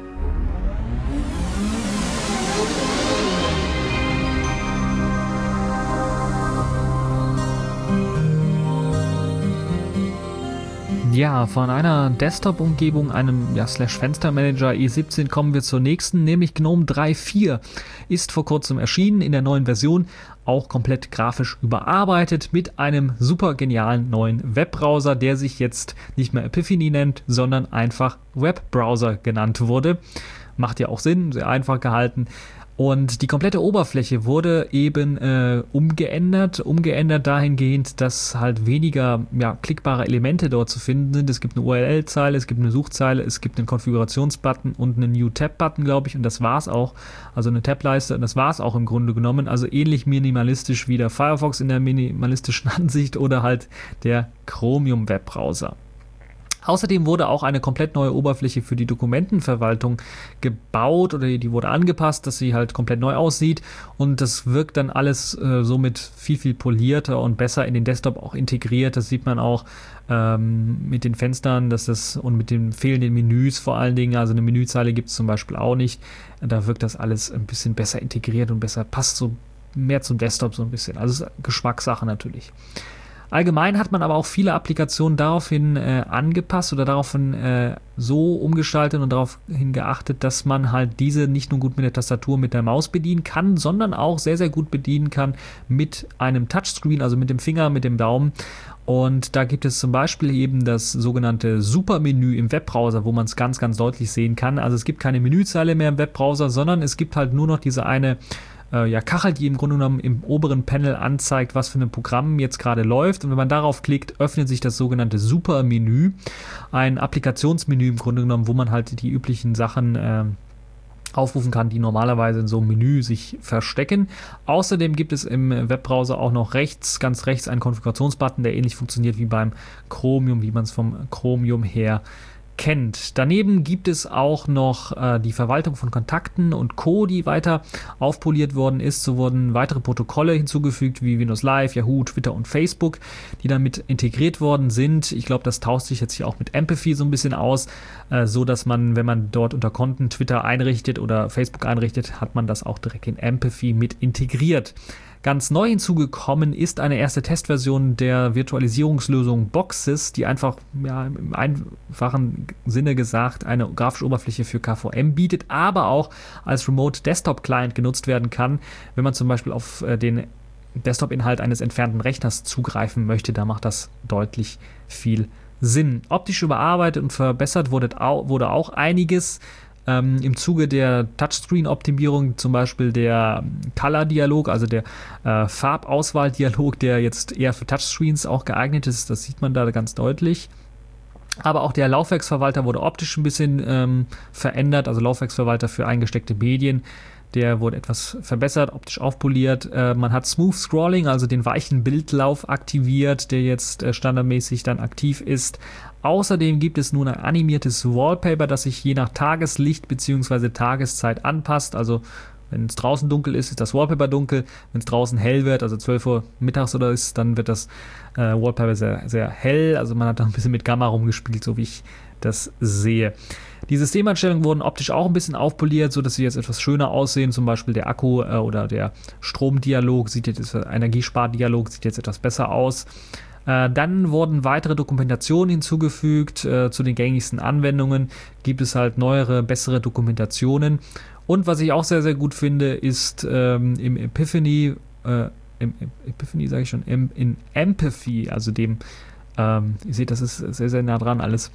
Ja, von einer Desktop-Umgebung, einem ja, Slash-Fenstermanager E siebzehn kommen wir zur nächsten, nämlich GNOME drei Punkt vier. Ist vor kurzem erschienen in der neuen Version, auch komplett grafisch überarbeitet mit einem super genialen neuen Webbrowser, der sich jetzt nicht mehr Epiphany nennt, sondern einfach Webbrowser genannt wurde. Macht ja auch Sinn, sehr einfach gehalten. Und die komplette Oberfläche wurde eben äh, umgeändert, umgeändert dahingehend, dass halt weniger ja, klickbare Elemente dort zu finden sind. Es gibt eine U R L-Zeile, es gibt eine Suchzeile, es gibt einen Konfigurationsbutton und einen New Tab-Button, glaube ich, und das war's auch. Also eine Tab-Leiste und das war's auch im Grunde genommen. Also ähnlich minimalistisch wie der Firefox in der minimalistischen Ansicht oder halt der Chromium-Webbrowser. Außerdem wurde auch eine komplett neue Oberfläche für die Dokumentenverwaltung gebaut oder die wurde angepasst, dass sie halt komplett neu aussieht und das wirkt dann alles äh, somit viel, viel polierter und besser in den Desktop auch integriert. Das sieht man auch ähm, mit den Fenstern, dass das und mit den fehlenden Menüs vor allen Dingen, also eine Menüzeile gibt es zum Beispiel auch nicht. Da wirkt das alles ein bisschen besser integriert und besser, passt so mehr zum Desktop so ein bisschen. Also ist Geschmackssache natürlich. Allgemein hat man aber auch viele Applikationen daraufhin äh, angepasst oder daraufhin äh, so umgestaltet und daraufhin geachtet, dass man halt diese nicht nur gut mit der Tastatur, mit der Maus bedienen kann, sondern auch sehr, sehr gut bedienen kann mit einem Touchscreen, also mit dem Finger, mit dem Daumen. Und da gibt es zum Beispiel eben das sogenannte Supermenü im Webbrowser, wo man es ganz, ganz deutlich sehen kann. Also es gibt keine Menüzeile mehr im Webbrowser, sondern es gibt halt nur noch diese eine ja, Kachel, die im Grunde genommen im oberen Panel anzeigt, was für ein Programm jetzt gerade läuft. Und wenn man darauf klickt, öffnet sich das sogenannte Supermenü, ein Applikationsmenü im Grunde genommen, wo man halt die üblichen Sachen äh, aufrufen kann, die normalerweise in so einem Menü sich verstecken. Außerdem gibt es im Webbrowser auch noch rechts, ganz rechts, einen Konfigurationsbutton, der ähnlich funktioniert wie beim Chromium, wie man es vom Chromium her kennt. Daneben gibt es auch noch äh, die Verwaltung von Kontakten und Co., die weiter aufpoliert worden ist. So wurden weitere Protokolle hinzugefügt, wie Windows Live, Yahoo, Twitter und Facebook, die damit integriert worden sind. Ich glaube, das tauscht sich jetzt hier auch mit Empathy so ein bisschen aus, äh, so dass man, wenn man dort unter Konten Twitter einrichtet oder Facebook einrichtet, hat man das auch direkt in Empathy mit integriert. Ganz neu hinzugekommen ist eine erste Testversion der Virtualisierungslösung Boxsys, die einfach ja, im einfachen Sinne gesagt eine grafische Oberfläche für K V M bietet, aber auch als Remote Desktop Client genutzt werden kann, wenn man zum Beispiel auf äh, den Desktop-Inhalt eines entfernten Rechners zugreifen möchte. Da macht das deutlich viel Sinn. Optisch überarbeitet und verbessert wurde, au- wurde auch einiges. Ähm, im Zuge der Touchscreen-Optimierung, zum Beispiel der Color-Dialog, also der äh, Farbauswahl-Dialog, der jetzt eher für Touchscreens auch geeignet ist, das sieht man da ganz deutlich. Aber auch der Laufwerksverwalter wurde optisch ein bisschen ähm, verändert, also Laufwerksverwalter für eingesteckte Medien, der wurde etwas verbessert, optisch aufpoliert. Äh, man hat Smooth Scrolling, also den weichen Bildlauf aktiviert, der jetzt äh, standardmäßig dann aktiv ist. Außerdem gibt es nun ein animiertes Wallpaper, das sich je nach Tageslicht bzw. Tageszeit anpasst. Also wenn es draußen dunkel ist, ist das Wallpaper dunkel. Wenn es draußen hell wird, also zwölf Uhr mittags oder ist, dann wird das äh, Wallpaper sehr, sehr hell. Also man hat da ein bisschen mit Gamma rumgespielt, so wie ich das sehe. Die Systemeinstellungen wurden optisch auch ein bisschen aufpoliert, sodass sie jetzt etwas schöner aussehen. Zum Beispiel der Akku äh, oder der Stromdialog sieht jetzt, der Energiespardialog sieht jetzt etwas besser aus. Äh, dann wurden weitere Dokumentationen hinzugefügt. Äh, zu den gängigsten Anwendungen gibt es halt neuere, bessere Dokumentationen. Und was ich auch sehr, sehr gut finde, ist ähm, im Epiphany, äh, im, im Epiphany sage ich schon, im, in Empathy, also dem, ähm, ihr seht, das ist sehr, sehr nah dran alles.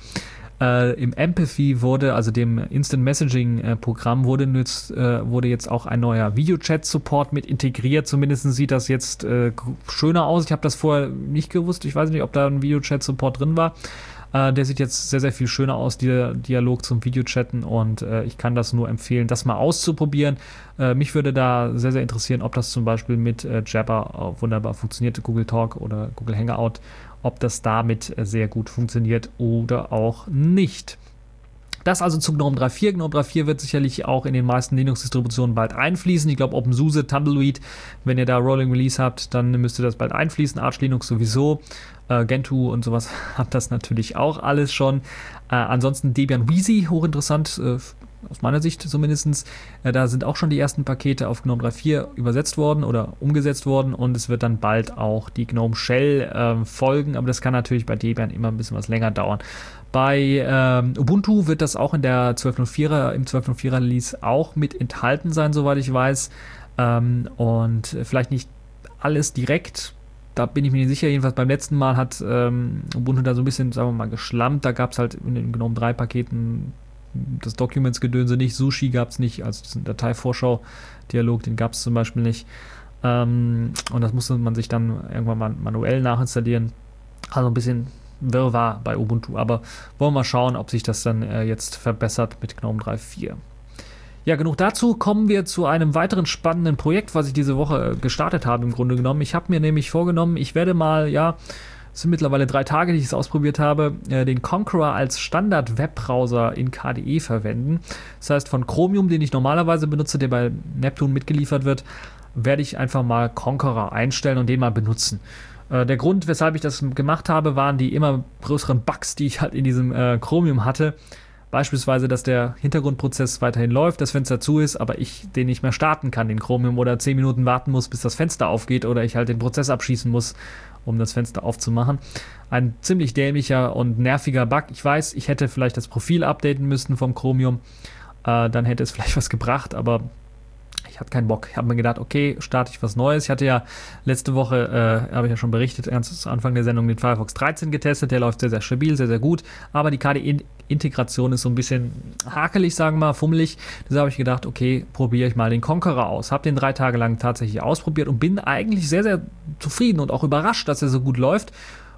Äh, Im Empathy wurde, also dem Instant Messaging äh, Programm, wurde jetzt, äh, wurde jetzt auch ein neuer Videochat-Support mit integriert. Zumindest sieht das jetzt äh, schöner aus. Ich habe das vorher nicht gewusst. Ich weiß nicht, ob da ein Videochat-Support drin war. Äh, der sieht jetzt sehr, sehr viel schöner aus, der Dialog zum Videochatten. Und äh, ich kann das nur empfehlen, das mal auszuprobieren. Äh, mich würde da sehr, sehr interessieren, ob das zum Beispiel mit äh, Jabber äh, wunderbar funktioniert, Google Talk oder Google Hangout, ob das damit sehr gut funktioniert oder auch nicht. Das also zu GNOME drei Punkt vier. GNOME drei Punkt vier wird sicherlich auch in den meisten Linux-Distributionen bald einfließen. Ich glaube, OpenSUSE, Tumbleweed, wenn ihr da Rolling Release habt, dann müsste das bald einfließen. Arch Linux sowieso. Äh, Gentoo und sowas hat das natürlich auch alles schon. Äh, ansonsten Debian Wheezy, hochinteressant, äh, aus meiner Sicht zumindest. Äh, da sind auch schon die ersten Pakete auf GNOME drei Punkt vier übersetzt worden oder umgesetzt worden und es wird dann bald auch die GNOME Shell äh, folgen, aber das kann natürlich bei Debian immer ein bisschen was länger dauern. Bei ähm, Ubuntu wird das auch in der zwölf Punkt null vierer, im zwölf Punkt null vierer Release auch mit enthalten sein, soweit ich weiß. Ähm, und vielleicht nicht alles direkt. Da bin ich mir nicht sicher. Jedenfalls beim letzten Mal hat ähm, Ubuntu da so ein bisschen, sagen wir mal, geschlampt. Da gab es halt in den GNOME drei Paketen das Documents-Gedönse nicht. Sushi gab es nicht, also diesen Dateivorschau-Dialog, den gab es zum Beispiel nicht. Ähm, und das musste man sich dann irgendwann mal manuell nachinstallieren. Also ein bisschen Wirrwarr bei Ubuntu. Aber wollen wir mal schauen, ob sich das dann äh, jetzt verbessert mit GNOME drei Punkt vier. Ja, genug dazu. Kommen wir zu einem weiteren spannenden Projekt, was ich diese Woche gestartet habe im Grunde genommen. Ich habe mir nämlich vorgenommen, ich werde mal, ja, es sind mittlerweile drei Tage, die ich es ausprobiert habe, äh, den Konqueror als Standard-Webbrowser in K D E verwenden. Das heißt, von Chromium, den ich normalerweise benutze, der bei Neptune mitgeliefert wird, werde ich einfach mal Konqueror einstellen und den mal benutzen. Äh, der Grund, weshalb ich das gemacht habe, waren die immer größeren Bugs, die ich halt in diesem äh, Chromium hatte. Beispielsweise, dass der Hintergrundprozess weiterhin läuft, das Fenster zu ist, aber ich den nicht mehr starten kann, den Chromium, oder zehn Minuten warten muss, bis das Fenster aufgeht, oder ich halt den Prozess abschießen muss, um das Fenster aufzumachen. Ein ziemlich dämlicher und nerviger Bug. Ich weiß, ich hätte vielleicht das Profil updaten müssen vom Chromium, äh, dann hätte es vielleicht was gebracht, aber ich hatte keinen Bock. Ich habe mir gedacht, okay, starte ich was Neues. Ich hatte ja letzte Woche, äh, habe ich ja schon berichtet, ganz zu Anfang der Sendung den Firefox dreizehn getestet. Der läuft sehr, sehr stabil, sehr, sehr gut. Aber die K D E-Integration ist so ein bisschen hakelig, sagen wir mal, fummelig. Deshalb habe ich gedacht, okay, probiere ich mal den Konqueror aus. Habe den drei Tage lang tatsächlich ausprobiert und bin eigentlich sehr, sehr zufrieden und auch überrascht, dass er so gut läuft.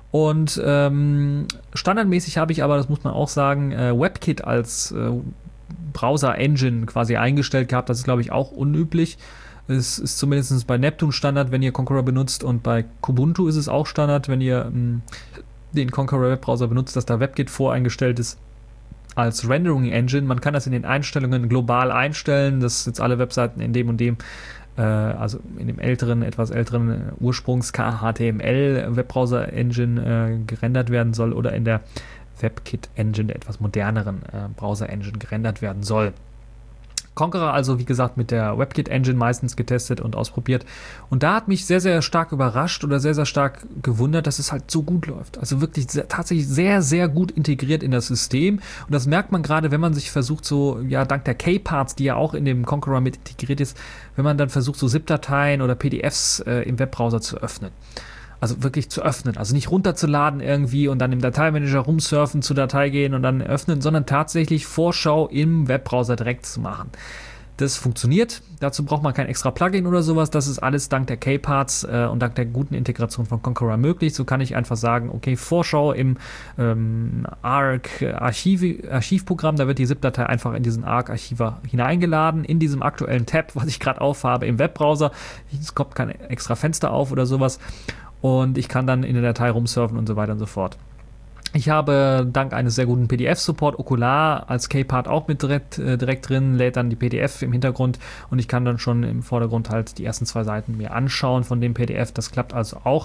Und ähm, standardmäßig habe ich aber, das muss man auch sagen, äh, WebKit als äh, Browser-Engine quasi eingestellt gehabt. Das ist, glaube ich, auch unüblich. Es ist zumindest bei Neptune Standard, wenn ihr Konqueror benutzt, und bei Kubuntu ist es auch Standard, wenn ihr mh, den Konqueror Webbrowser benutzt, dass da WebKit voreingestellt ist als Rendering Engine. Man kann das in den Einstellungen global einstellen, dass jetzt alle Webseiten in dem und dem, äh, also in dem älteren, etwas älteren äh, Ursprungs-K H T M L Webbrowser Engine äh, gerendert werden soll oder in der WebKit-Engine, der etwas moderneren äh, Browser-Engine gerendert werden soll. Konqueror also, wie gesagt, mit der WebKit-Engine meistens getestet und ausprobiert. Und da hat mich sehr, sehr stark überrascht oder sehr, sehr stark gewundert, dass es halt so gut läuft. Also wirklich sehr, tatsächlich sehr, sehr gut integriert in das System. Und das merkt man gerade, wenn man sich versucht, so, ja, dank der K-Parts, die ja auch in dem Konqueror mit integriert ist, wenn man dann versucht, so ZIP-Dateien oder P D Fs äh, im Webbrowser zu öffnen. Also wirklich zu öffnen, also nicht runterzuladen irgendwie und dann im Dateimanager rumsurfen, zur Datei gehen und dann öffnen, sondern tatsächlich Vorschau im Webbrowser direkt zu machen. Das funktioniert, dazu braucht man kein extra Plugin oder sowas, das ist alles dank der K-Parts äh, und dank der guten Integration von Konqueror möglich. So kann ich einfach sagen, okay, Vorschau im ähm, Arc-Archiv, Archivprogramm, da wird die ZIP-Datei einfach in diesen Arc-Archiver hineingeladen, in diesem aktuellen Tab, was ich gerade aufhabe im Webbrowser. Es kommt kein extra Fenster auf oder sowas. Und ich kann dann in der Datei rumsurfen und so weiter und so fort. Ich habe dank eines sehr guten P D F-Support Okular als K-Part auch mit direkt, äh, direkt drin, lädt dann die P D F im Hintergrund und ich kann dann schon im Vordergrund halt die ersten zwei Seiten mir anschauen von dem P D F. Das klappt also auch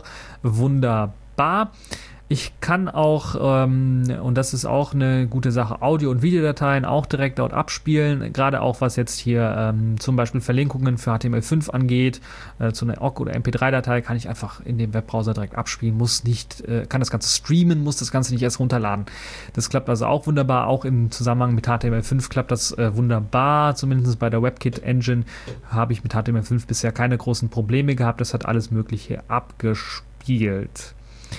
wunderbar. Ich kann auch, ähm, und das ist auch eine gute Sache, Audio- und Videodateien auch direkt dort abspielen, gerade auch was jetzt hier ähm, zum Beispiel Verlinkungen für H T M L fünf angeht, äh, zu einer O G- oder M P drei Datei kann ich einfach in dem Webbrowser direkt abspielen, muss nicht, äh, kann das Ganze streamen, muss das Ganze nicht erst runterladen. Das klappt also auch wunderbar, auch im Zusammenhang mit H T M L fünf klappt das äh, wunderbar, zumindest bei der WebKit Engine habe ich mit H T M L fünf bisher keine großen Probleme gehabt, das hat alles Mögliche abgespielt.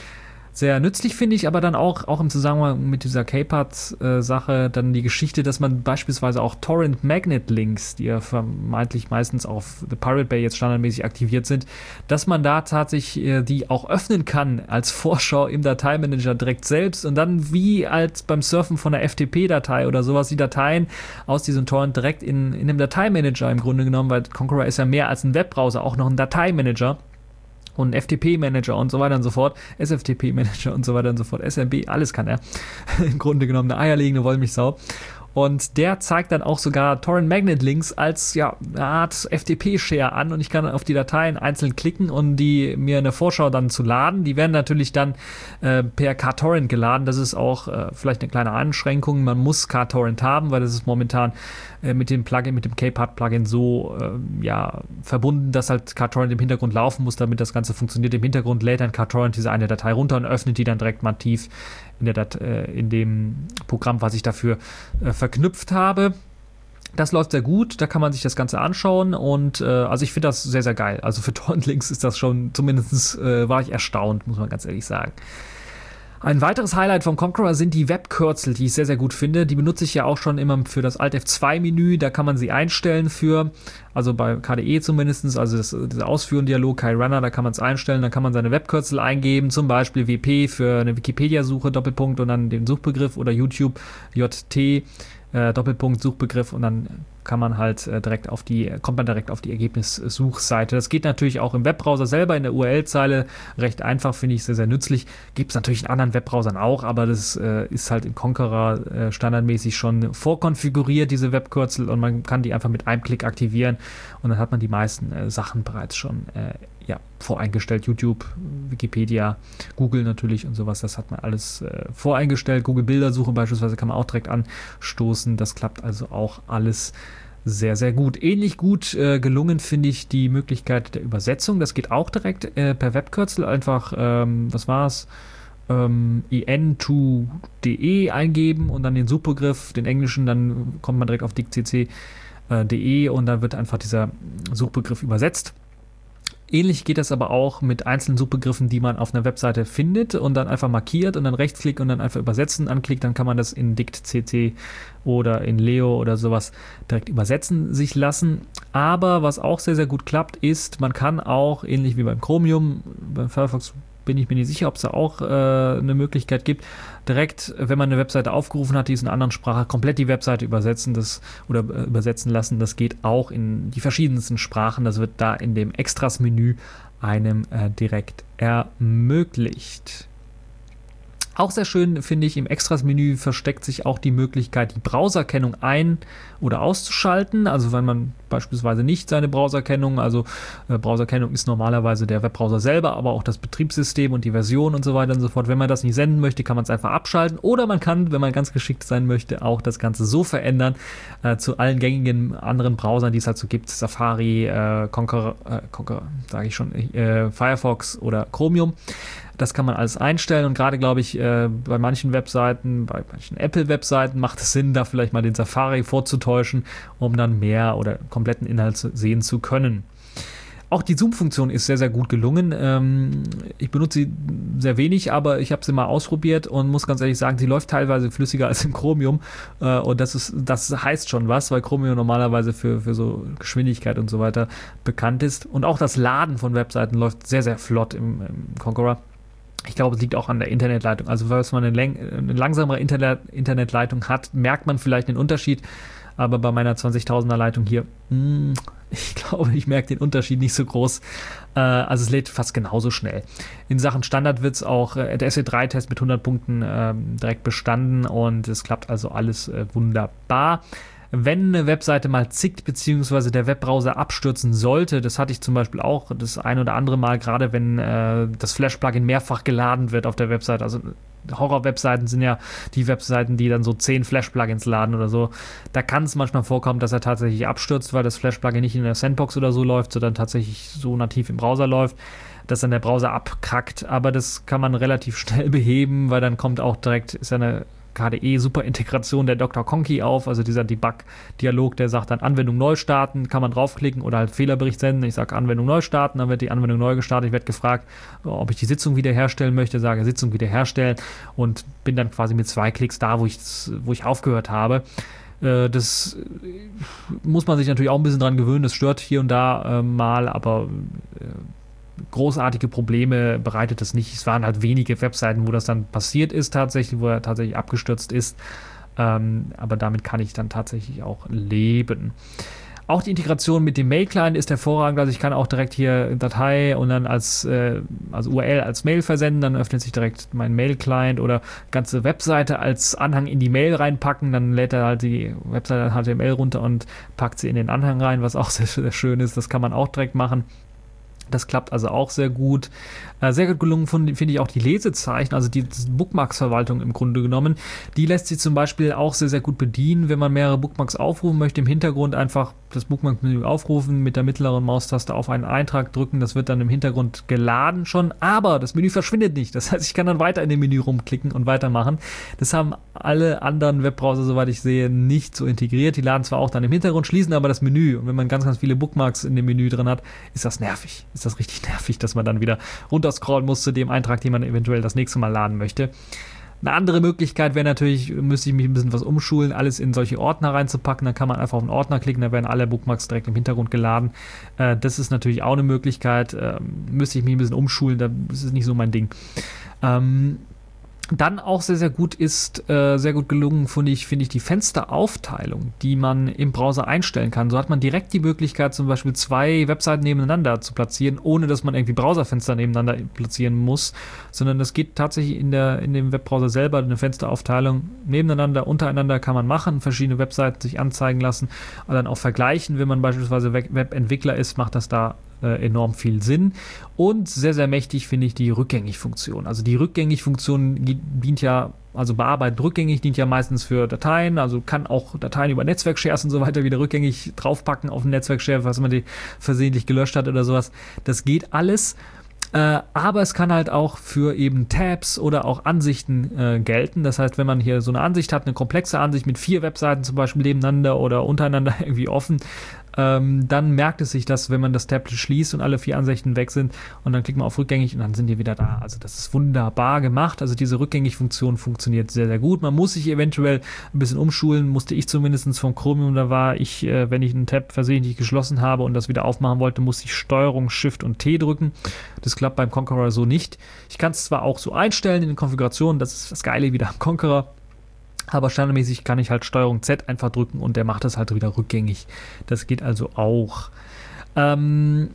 Sehr nützlich finde ich aber dann auch, auch im Zusammenhang mit dieser K-Part-Sache, dann die Geschichte, dass man beispielsweise auch Torrent-Magnet-Links, die ja vermeintlich meistens auf The Pirate Bay jetzt standardmäßig aktiviert sind, dass man da tatsächlich die auch öffnen kann als Vorschau im Dateimanager direkt selbst und dann wie als beim Surfen von einer F T P-Datei oder sowas die Dateien aus diesem Torrent direkt in, in einem Dateimanager im Grunde genommen, weil Konqueror ist ja mehr als ein Webbrowser, auch noch ein Dateimanager. Und F T P-Manager und so weiter und so fort, S F T P-Manager und so weiter und so fort, S M B, alles kann er. Im Grunde genommen eine eierlegende Wollmilchsau. Und der zeigt dann auch sogar Torrent Magnet Links als ja, eine Art F T P-Share an und ich kann auf die Dateien einzeln klicken und die mir eine Vorschau dann zu laden. Die werden natürlich dann äh, per KTorrent geladen. Das ist auch äh, vielleicht eine kleine Einschränkung. Man muss KTorrent haben, weil das ist momentan äh, mit dem Plugin, mit dem K-Part-Plugin so äh, ja, verbunden, dass halt KTorrent im Hintergrund laufen muss, damit das Ganze funktioniert. Im Hintergrund lädt dann KTorrent diese eine Datei runter und öffnet die dann direkt nativ in, der Dat- äh, in dem Programm, was ich dafür äh, verknüpft habe. Das läuft sehr gut, da kann man sich das Ganze anschauen und äh, also ich finde das sehr, sehr geil. Also für Torrent-Links ist das schon, zumindest äh, war ich erstaunt, muss man ganz ehrlich sagen. Ein weiteres Highlight vom Konqueror sind die Webkürzel, die ich sehr, sehr gut finde. Die benutze ich ja auch schon immer für das Alt F zwei Menü. Da kann man sie einstellen für, also bei K D E zumindest, also das, dieser Ausführen-Dialog, Kai Runner, da kann man es einstellen. Dann kann man seine Webkürzel eingeben, zum Beispiel W P für eine Wikipedia-Suche, Doppelpunkt und dann den Suchbegriff oder YouTube, J T, äh, Doppelpunkt, Suchbegriff und dann kann man halt äh, direkt auf die, kommt man direkt auf die Ergebnissuchseite. Das geht natürlich auch im Webbrowser selber in der U R L-Zeile recht einfach, finde ich sehr, sehr nützlich. Gibt es natürlich in anderen Webbrowsern auch, aber das äh, ist halt im Konqueror äh, standardmäßig schon vorkonfiguriert, diese Webkürzel, und man kann die einfach mit einem Klick aktivieren und dann hat man die meisten äh, Sachen bereits schon äh, ja, voreingestellt. YouTube, Wikipedia, Google natürlich und sowas, das hat man alles äh, voreingestellt. Google Bildersuche beispielsweise kann man auch direkt anstoßen. Das klappt also auch alles sehr, sehr gut. Ähnlich gut äh, gelungen finde ich die Möglichkeit der Übersetzung. Das geht auch direkt äh, per Webkürzel. Einfach, ähm, was war es? Ähm, I N zwei punkt de eingeben und dann den Suchbegriff, den englischen, dann kommt man direkt auf dickcc punkt de und dann wird einfach dieser Suchbegriff übersetzt. Ähnlich geht das aber auch mit einzelnen Suchbegriffen, die man auf einer Webseite findet und dann einfach markiert und dann rechtsklick und dann einfach übersetzen anklickt, dann kann man das in dickcc oder in Leo oder sowas direkt übersetzen sich lassen. Aber was auch sehr, sehr gut klappt, ist, man kann auch, ähnlich wie beim Chromium, beim Firefox bin ich mir nicht sicher, ob es da auch äh, eine Möglichkeit gibt, direkt, wenn man eine Webseite aufgerufen hat, die ist in einer anderen Sprache, komplett die Webseite übersetzen das, oder äh, übersetzen lassen. Das geht auch in die verschiedensten Sprachen. Das wird da in dem Extras-Menü einem äh, direkt ermöglicht. Auch sehr schön finde ich, im Extras-Menü versteckt sich auch die Möglichkeit, die Browserkennung ein- oder auszuschalten. Also wenn man beispielsweise nicht seine Browserkennung, also äh, Browserkennung ist normalerweise der Webbrowser selber, aber auch das Betriebssystem und die Version und so weiter und so fort. Wenn man das nicht senden möchte, kann man es einfach abschalten. Oder man kann, wenn man ganz geschickt sein möchte, auch das Ganze so verändern äh, zu allen gängigen anderen Browsern, die es halt so gibt. Safari, äh, Conqueror, äh, Conqueror, sage ich schon, äh, Firefox oder Chromium. Das kann man alles einstellen und gerade, glaube ich, äh, bei manchen Webseiten, bei manchen Apple-Webseiten macht es Sinn, da vielleicht mal den Safari vorzutäuschen, um dann mehr oder kompletten Inhalt zu sehen zu können. Auch die Zoom-Funktion ist sehr, sehr gut gelungen. Ähm, ich benutze sie sehr wenig, aber ich habe sie mal ausprobiert und muss ganz ehrlich sagen, sie läuft teilweise flüssiger als im Chromium. Äh, und das ist, das heißt schon was, weil Chromium normalerweise für, für so Geschwindigkeit und so weiter bekannt ist. Und auch das Laden von Webseiten läuft sehr, sehr flott im, im Conqueror. Ich glaube, es liegt auch an der Internetleitung. Also, falls man eine, läng- eine langsamere Internet- Internetleitung hat, merkt man vielleicht den Unterschied. Aber bei meiner zwanzigtausender Leitung hier, mh, ich glaube, ich merke den Unterschied nicht so groß. Äh, also, es lädt fast genauso schnell. In Sachen Standard wird es auch, äh, der S E drei Test mit hundert Punkten äh, direkt bestanden und es klappt also alles äh, wunderbar. Wenn eine Webseite mal zickt, beziehungsweise der Webbrowser abstürzen sollte, das hatte ich zum Beispiel auch das ein oder andere Mal, gerade wenn äh, das Flash-Plugin mehrfach geladen wird auf der Webseite, also Horror-Webseiten sind ja die Webseiten, die dann so zehn Flash-Plugins laden oder so, da kann es manchmal vorkommen, dass er tatsächlich abstürzt, weil das Flash-Plugin nicht in der Sandbox oder so läuft, sondern tatsächlich so nativ im Browser läuft, dass dann der Browser abkackt, aber das kann man relativ schnell beheben, weil dann kommt auch direkt, ist ja eine K D E-Super-Integration der Doktor Conky auf, also dieser Debug-Dialog, der sagt dann Anwendung neu starten, kann man draufklicken oder halt Fehlerbericht senden. Ich sage Anwendung neu starten, dann wird die Anwendung neu gestartet. Ich werde gefragt, ob ich die Sitzung wiederherstellen möchte, sage Sitzung wiederherstellen und bin dann quasi mit zwei Klicks da, wo ich, wo ich aufgehört habe. Das muss man sich natürlich auch ein bisschen dran gewöhnen, das stört hier und da mal, aber großartige Probleme bereitet es nicht. Es waren halt wenige Webseiten, wo das dann passiert ist tatsächlich, wo er tatsächlich abgestürzt ist. Ähm, aber damit kann ich dann tatsächlich auch leben. Auch die Integration mit dem Mail-Client ist hervorragend, also ich kann auch direkt hier Datei und dann als äh, also U R L als Mail versenden, dann öffnet sich direkt mein Mail-Client oder ganze Webseite als Anhang in die Mail reinpacken, dann lädt er halt die Webseite H T M L runter und packt sie in den Anhang rein, was auch sehr, sehr schön ist, das kann man auch direkt machen. Das klappt also auch sehr gut. Äh, sehr gut gelungen finde find ich auch die Lesezeichen, also die, die Bookmarks-Verwaltung im Grunde genommen. Die lässt sich zum Beispiel auch sehr, sehr gut bedienen, wenn man mehrere Bookmarks aufrufen möchte. Im Hintergrund einfach das Bookmark-Menü aufrufen, mit der mittleren Maustaste auf einen Eintrag drücken. Das wird dann im Hintergrund geladen schon, aber das Menü verschwindet nicht. Das heißt, ich kann dann weiter in dem Menü rumklicken und weitermachen. Das haben alle anderen Webbrowser, soweit ich sehe, nicht so integriert. Die laden zwar auch dann im Hintergrund, schließen aber das Menü. Und wenn man ganz, ganz viele Bookmarks in dem Menü drin hat, ist das nervig. Ist das richtig nervig, dass man dann wieder runterscrollen muss zu dem Eintrag, den man eventuell das nächste Mal laden möchte. Eine andere Möglichkeit wäre natürlich, müsste ich mich ein bisschen was umschulen, alles in solche Ordner reinzupacken. Dann kann man einfach auf einen Ordner klicken, da werden alle Bookmarks direkt im Hintergrund geladen. Äh, das ist natürlich auch eine Möglichkeit. Äh, müsste ich mich ein bisschen umschulen, das ist nicht so mein Ding. Ähm, Dann auch sehr, sehr gut ist, äh, sehr gut gelungen, finde ich, finde ich, die Fensteraufteilung, die man im Browser einstellen kann. So hat man direkt die Möglichkeit, zum Beispiel zwei Webseiten nebeneinander zu platzieren, ohne dass man irgendwie Browserfenster nebeneinander platzieren muss, sondern das geht tatsächlich in der, in dem Webbrowser selber, eine Fensteraufteilung nebeneinander, untereinander kann man machen, verschiedene Webseiten sich anzeigen lassen und dann auch vergleichen. Wenn man beispielsweise Webentwickler ist, macht das da enorm viel Sinn. Und sehr, sehr mächtig finde ich die Rückgängig-Funktion. Also die Rückgängig-Funktion dient ja, also bearbeitet rückgängig, dient ja meistens für Dateien, also kann auch Dateien über Netzwerkshares und so weiter wieder rückgängig draufpacken auf den Netzwerkshare, was man die versehentlich gelöscht hat oder sowas. Das geht alles. Äh, aber es kann halt auch für eben Tabs oder auch Ansichten äh, gelten. Das heißt, wenn man hier so eine Ansicht hat, eine komplexe Ansicht mit vier Webseiten zum Beispiel nebeneinander oder untereinander irgendwie offen, ähm, dann merkt es sich das, wenn man das Tablet schließt und alle vier Ansichten weg sind und dann klickt man auf rückgängig und dann sind die wieder da. Also das ist wunderbar gemacht. Also diese Rückgängig-Funktion funktioniert sehr, sehr gut. Man muss sich eventuell ein bisschen umschulen, musste ich zumindest vom Chromium. Da war ich, äh, wenn ich einen Tab versehentlich geschlossen habe und das wieder aufmachen wollte, musste ich Steuerung, Shift und T drücken. Das klappt beim Konqueror so nicht. Ich kann es zwar auch so einstellen in den Konfigurationen, das ist das Geile wieder am Konqueror, aber standardmäßig kann ich halt Steuerung Z einfach drücken und der macht das halt wieder rückgängig. Das geht also auch. Ähm,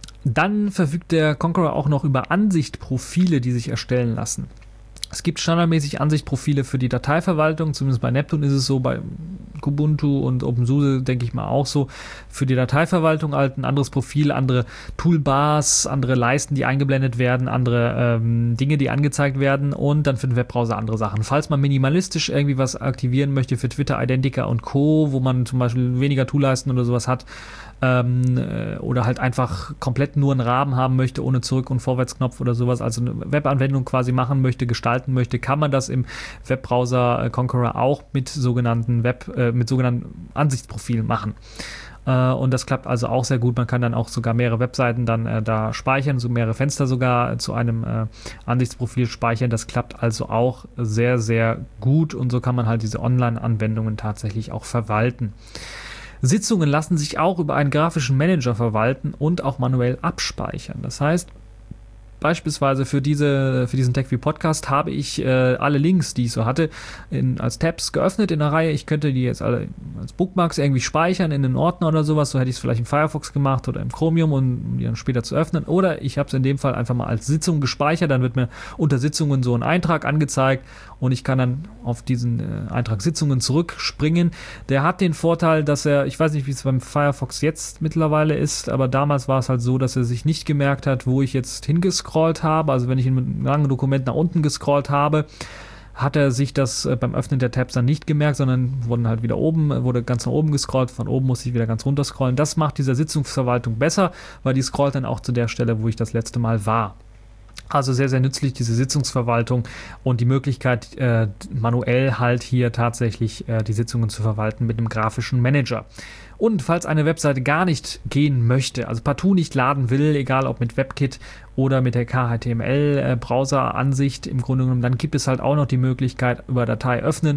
dann verfügt der Konqueror auch noch über Ansichtprofile, die sich erstellen lassen. Es gibt standardmäßig Ansichtprofile für die Dateiverwaltung, zumindest bei Neptune ist es so, bei Kubuntu und OpenSUSE denke ich mal auch so. Für die Dateiverwaltung halt ein anderes Profil, andere Toolbars, andere Leisten, die eingeblendet werden, andere ähm, Dinge, die angezeigt werden und dann für den Webbrowser andere Sachen. Falls man minimalistisch irgendwie was aktivieren möchte für Twitter, Identica und Co., wo man zum Beispiel weniger Toolleisten oder sowas hat, Ähm, äh, oder halt einfach komplett nur einen Rahmen haben möchte, ohne Zurück- und Vorwärtsknopf oder sowas, also eine Webanwendung quasi machen möchte, gestalten möchte, kann man das im Webbrowser äh, Konqueror auch mit sogenannten Web, äh, mit sogenannten Ansichtsprofilen machen. Äh, und das klappt also auch sehr gut. Man kann dann auch sogar mehrere Webseiten dann äh, da speichern, so mehrere Fenster sogar äh, zu einem äh, Ansichtsprofil speichern. Das klappt also auch sehr, sehr gut und so kann man halt diese Online-Anwendungen tatsächlich auch verwalten. Sitzungen lassen sich auch über einen grafischen Manager verwalten und auch manuell abspeichern. Das heißt, beispielsweise für, diese, für diesen TechView Podcast habe ich äh, alle Links, die ich so hatte, in, als Tabs geöffnet in der Reihe. Ich könnte die jetzt alle als Bookmarks irgendwie speichern in einen Ordner oder sowas. So hätte ich es vielleicht im Firefox gemacht oder im Chromium, um die dann später zu öffnen. Oder ich habe es in dem Fall einfach mal als Sitzung gespeichert. Dann wird mir unter Sitzungen so ein Eintrag angezeigt und ich kann dann auf diesen äh, Eintrag Sitzungen zurückspringen. Der hat den Vorteil, dass er, ich weiß nicht, wie es beim Firefox jetzt mittlerweile ist, aber damals war es halt so, dass er sich nicht gemerkt hat, wo ich jetzt hingescrollt habe, also wenn ich in einem langen Dokument nach unten gescrollt habe, hat er sich das beim Öffnen der Tabs dann nicht gemerkt, sondern wurden halt wieder oben, wurde ganz nach oben gescrollt, von oben musste ich wieder ganz runter scrollen. Das macht diese Sitzungsverwaltung besser, weil die scrollt dann auch zu der Stelle, wo ich das letzte Mal war. Also sehr, sehr nützlich, diese Sitzungsverwaltung und die Möglichkeit, äh, manuell halt hier tatsächlich äh, die Sitzungen zu verwalten mit einem grafischen Manager. Und falls eine Webseite gar nicht gehen möchte, also partout nicht laden will, egal ob mit WebKit oder mit der K H T M L-Browser-Ansicht im Grunde genommen, dann gibt es halt auch noch die Möglichkeit über Datei öffnen,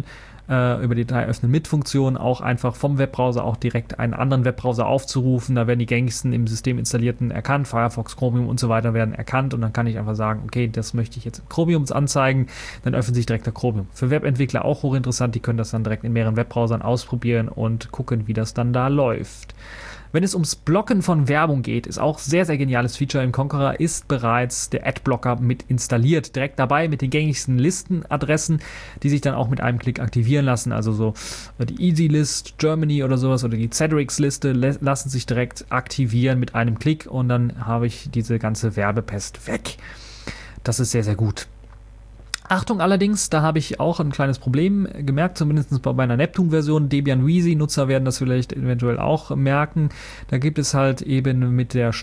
äh, über die Datei öffnen mit Funktion, auch einfach vom Webbrowser auch direkt einen anderen Webbrowser aufzurufen. Da werden die gängigsten im System installierten erkannt, Firefox, Chromium und so weiter werden erkannt und dann kann ich einfach sagen, okay, das möchte ich jetzt in Chromium anzeigen, dann öffnet sich direkt der Chromium. Für Webentwickler auch hochinteressant, die können das dann direkt in mehreren Webbrowsern ausprobieren und gucken, wie das dann da läuft. Wenn es ums Blocken von Werbung geht, ist auch sehr, sehr geniales Feature im Konqueror, ist bereits der Adblocker mit installiert. Direkt dabei mit den gängigsten Listenadressen, die sich dann auch mit einem Klick aktivieren lassen. Also so die EasyList Germany oder sowas oder die Cedrics-Liste lassen sich direkt aktivieren mit einem Klick und dann habe ich diese ganze Werbepest weg. Das ist sehr, sehr gut. Achtung allerdings, da habe ich auch ein kleines Problem gemerkt, zumindest bei meiner Neptune-Version. Debian Wheezy-Nutzer werden das vielleicht eventuell auch merken. Da gibt es halt eben mit der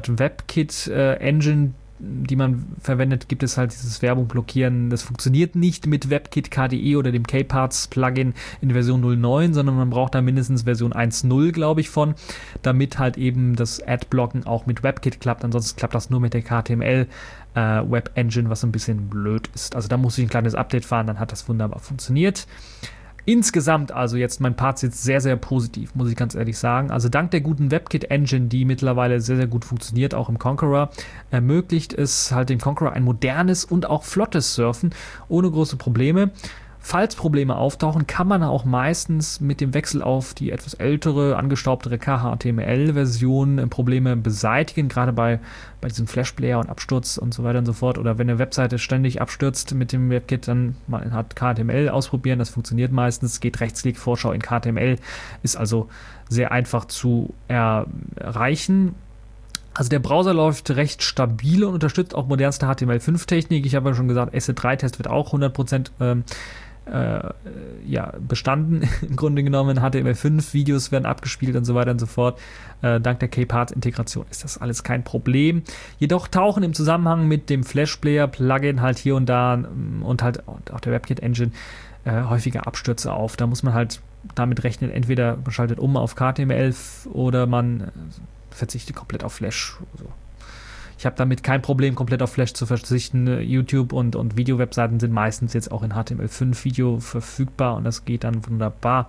Standard-WebKit-Engine, die man verwendet, gibt es halt dieses Werbung blockieren. Das funktioniert nicht mit WebKit K D E oder dem K-Parts-Plugin in Version null Punkt neun, sondern man braucht da mindestens Version eins Punkt null, glaube ich, von, damit halt eben das Adblocken auch mit WebKit klappt. Ansonsten klappt das nur mit der H T M L äh, Web Engine, was ein bisschen blöd ist. Also da muss ich ein kleines Update fahren, dann hat das wunderbar funktioniert. Insgesamt, also jetzt mein Part jetzt sehr, sehr positiv, muss ich ganz ehrlich sagen. Also dank der guten WebKit-Engine, die mittlerweile sehr, sehr gut funktioniert, auch im Konqueror, ermöglicht es halt dem Konqueror ein modernes und auch flottes Surfen ohne große Probleme. Falls Probleme auftauchen, kann man auch meistens mit dem Wechsel auf die etwas ältere, angestaubtere K H T M L-Version Probleme beseitigen, gerade bei, bei diesem Flash-Player und Absturz und so weiter und so fort. Oder wenn eine Webseite ständig abstürzt mit dem WebKit, dann man hat K H T M L ausprobieren, das funktioniert meistens, geht Rechtsklick, Vorschau in K H T M L, ist also sehr einfach zu erreichen. Also der Browser läuft recht stabil und unterstützt auch modernste H T M L fünf Technik. Ich habe ja schon gesagt, S E drei Test wird auch hundert Prozent ähm, äh, ja, bestanden. Im Grunde genommen H T M L fünf Videos werden abgespielt und so weiter und so fort. Äh, dank der K-Parts-Integration ist das alles kein Problem. Jedoch tauchen im Zusammenhang mit dem Flash-Player-Plugin halt hier und da und halt auch der WebKit-Engine äh, häufiger Abstürze auf. Da muss man halt damit rechnen, entweder man schaltet um auf K H T M L oder man äh, verzichtet komplett auf Flash. Also ich habe damit kein Problem, komplett auf Flash zu verzichten. YouTube und, und Video-Webseiten sind meistens jetzt auch in H T M L fünf Video verfügbar und das geht dann wunderbar.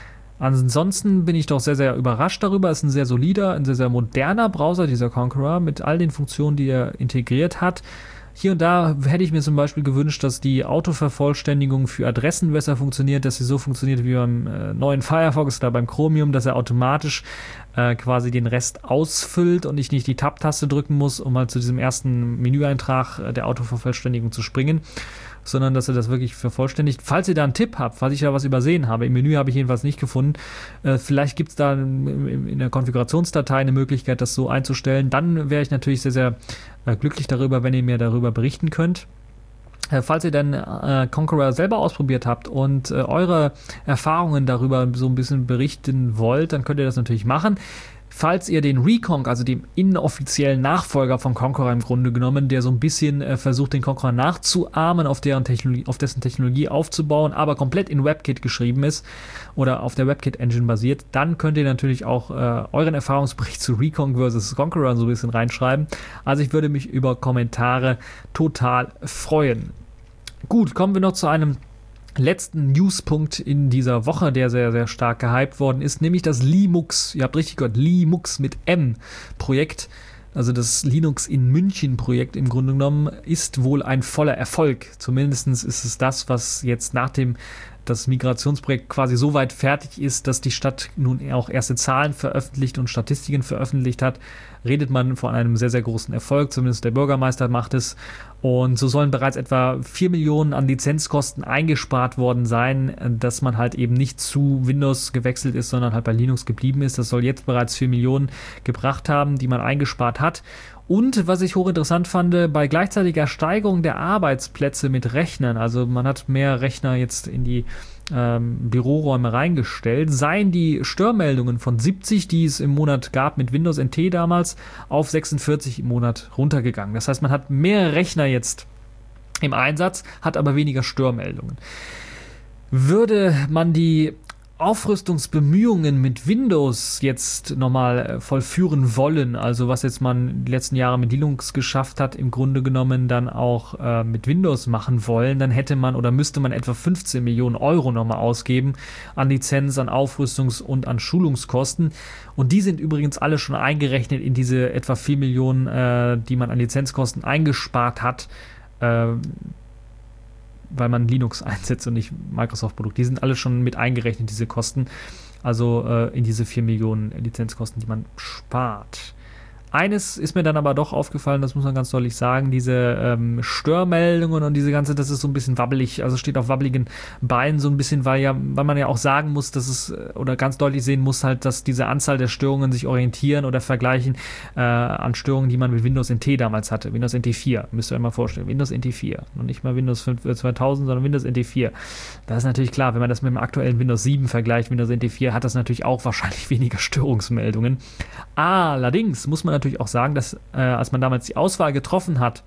Ansonsten bin ich doch sehr, sehr überrascht darüber. Es ist ein sehr solider, ein sehr, sehr moderner Browser, dieser Konqueror, mit all den Funktionen, die er integriert hat. Hier und da hätte ich mir zum Beispiel gewünscht, dass die Autovervollständigung für Adressen besser funktioniert, dass sie so funktioniert wie beim äh, neuen Firefox oder beim Chromium, dass er automatisch äh, quasi den Rest ausfüllt und ich nicht die Tab-Taste drücken muss, um mal zu diesem ersten Menüeintrag äh, der Autovervollständigung zu springen, sondern dass er das wirklich vervollständigt. Falls ihr da einen Tipp habt, falls ich da was übersehen habe, im Menü habe ich jedenfalls nicht gefunden, äh, vielleicht gibt es da in, in der Konfigurationsdatei eine Möglichkeit, das so einzustellen, dann wäre ich natürlich sehr, sehr äh, glücklich darüber, wenn ihr mir darüber berichten könnt. Äh, falls ihr dann äh, Konqueror selber ausprobiert habt und äh, eure Erfahrungen darüber so ein bisschen berichten wollt, dann könnt ihr das natürlich machen. Falls ihr den Reconq, also dem inoffiziellen Nachfolger von Konqueror im Grunde genommen, der so ein bisschen äh, versucht, den Konqueror nachzuahmen, auf, deren Technologie, auf dessen Technologie aufzubauen, aber komplett in WebKit geschrieben ist oder auf der WebKit-Engine basiert, dann könnt ihr natürlich auch äh, euren Erfahrungsbericht zu Reconq versus Konqueror so ein bisschen reinschreiben. Also ich würde mich über Kommentare total freuen. Gut, kommen wir noch zu einem letzten Newspunkt in dieser Woche, der sehr, sehr stark gehypt worden ist, nämlich das Linux, ihr habt richtig gehört, Linux mit M Projekt, also das Linux in München Projekt im Grunde genommen, ist wohl ein voller Erfolg. Zumindest ist es das, was jetzt nach dem das Migrationsprojekt quasi so weit fertig ist, dass die Stadt nun auch erste Zahlen veröffentlicht und Statistiken veröffentlicht hat, redet man von einem sehr, sehr großen Erfolg, zumindest der Bürgermeister macht es. Und so sollen bereits etwa vier Millionen an Lizenzkosten eingespart worden sein, dass man halt eben nicht zu Windows gewechselt ist, sondern halt bei Linux geblieben ist. Das soll jetzt bereits vier Millionen gebracht haben, die man eingespart hat. Und was ich hochinteressant fand, bei gleichzeitiger Steigerung der Arbeitsplätze mit Rechnern, also man hat mehr Rechner jetzt in die ähm, Büroräume reingestellt, seien die Störmeldungen von siebzig, die es im Monat gab mit Windows N T damals, auf sechsundvierzig im Monat runtergegangen. Das heißt, man hat mehr Rechner jetzt im Einsatz, hat aber weniger Störmeldungen. Würde man die Aufrüstungsbemühungen mit Windows jetzt nochmal vollführen wollen, also was jetzt man die letzten Jahre mit Linux geschafft hat, im Grunde genommen dann auch äh, mit Windows machen wollen, dann hätte man oder müsste man etwa fünfzehn Millionen Euro nochmal ausgeben an Lizenz, an Aufrüstungs- und an Schulungskosten. Und die sind übrigens alle schon eingerechnet in diese etwa vier Millionen, äh, die man an Lizenzkosten eingespart hat, äh, weil man Linux einsetzt und nicht Microsoft-Produkt. Die sind alle schon mit eingerechnet, diese Kosten. Also äh, in diese vier Millionen Lizenzkosten, die man spart. Eines ist mir dann aber doch aufgefallen, das muss man ganz deutlich sagen, diese ähm, Störmeldungen und diese ganze, das ist so ein bisschen wabbelig, also steht auf wabbeligen Beinen so ein bisschen, weil ja, weil man ja auch sagen muss, dass es, oder ganz deutlich sehen muss halt, dass diese Anzahl der Störungen sich orientieren oder vergleichen äh, an Störungen, die man mit Windows N T damals hatte, Windows N T vier, müsst ihr euch mal vorstellen, Windows N T vier und nicht mal Windows fünf, äh, zweitausend, sondern Windows N T vier. Das ist natürlich klar, wenn man das mit dem aktuellen Windows sieben vergleicht, Windows N T vier, hat das natürlich auch wahrscheinlich weniger Störungsmeldungen. Allerdings muss man natürlich auch sagen, dass äh, als man damals die Auswahl getroffen hat,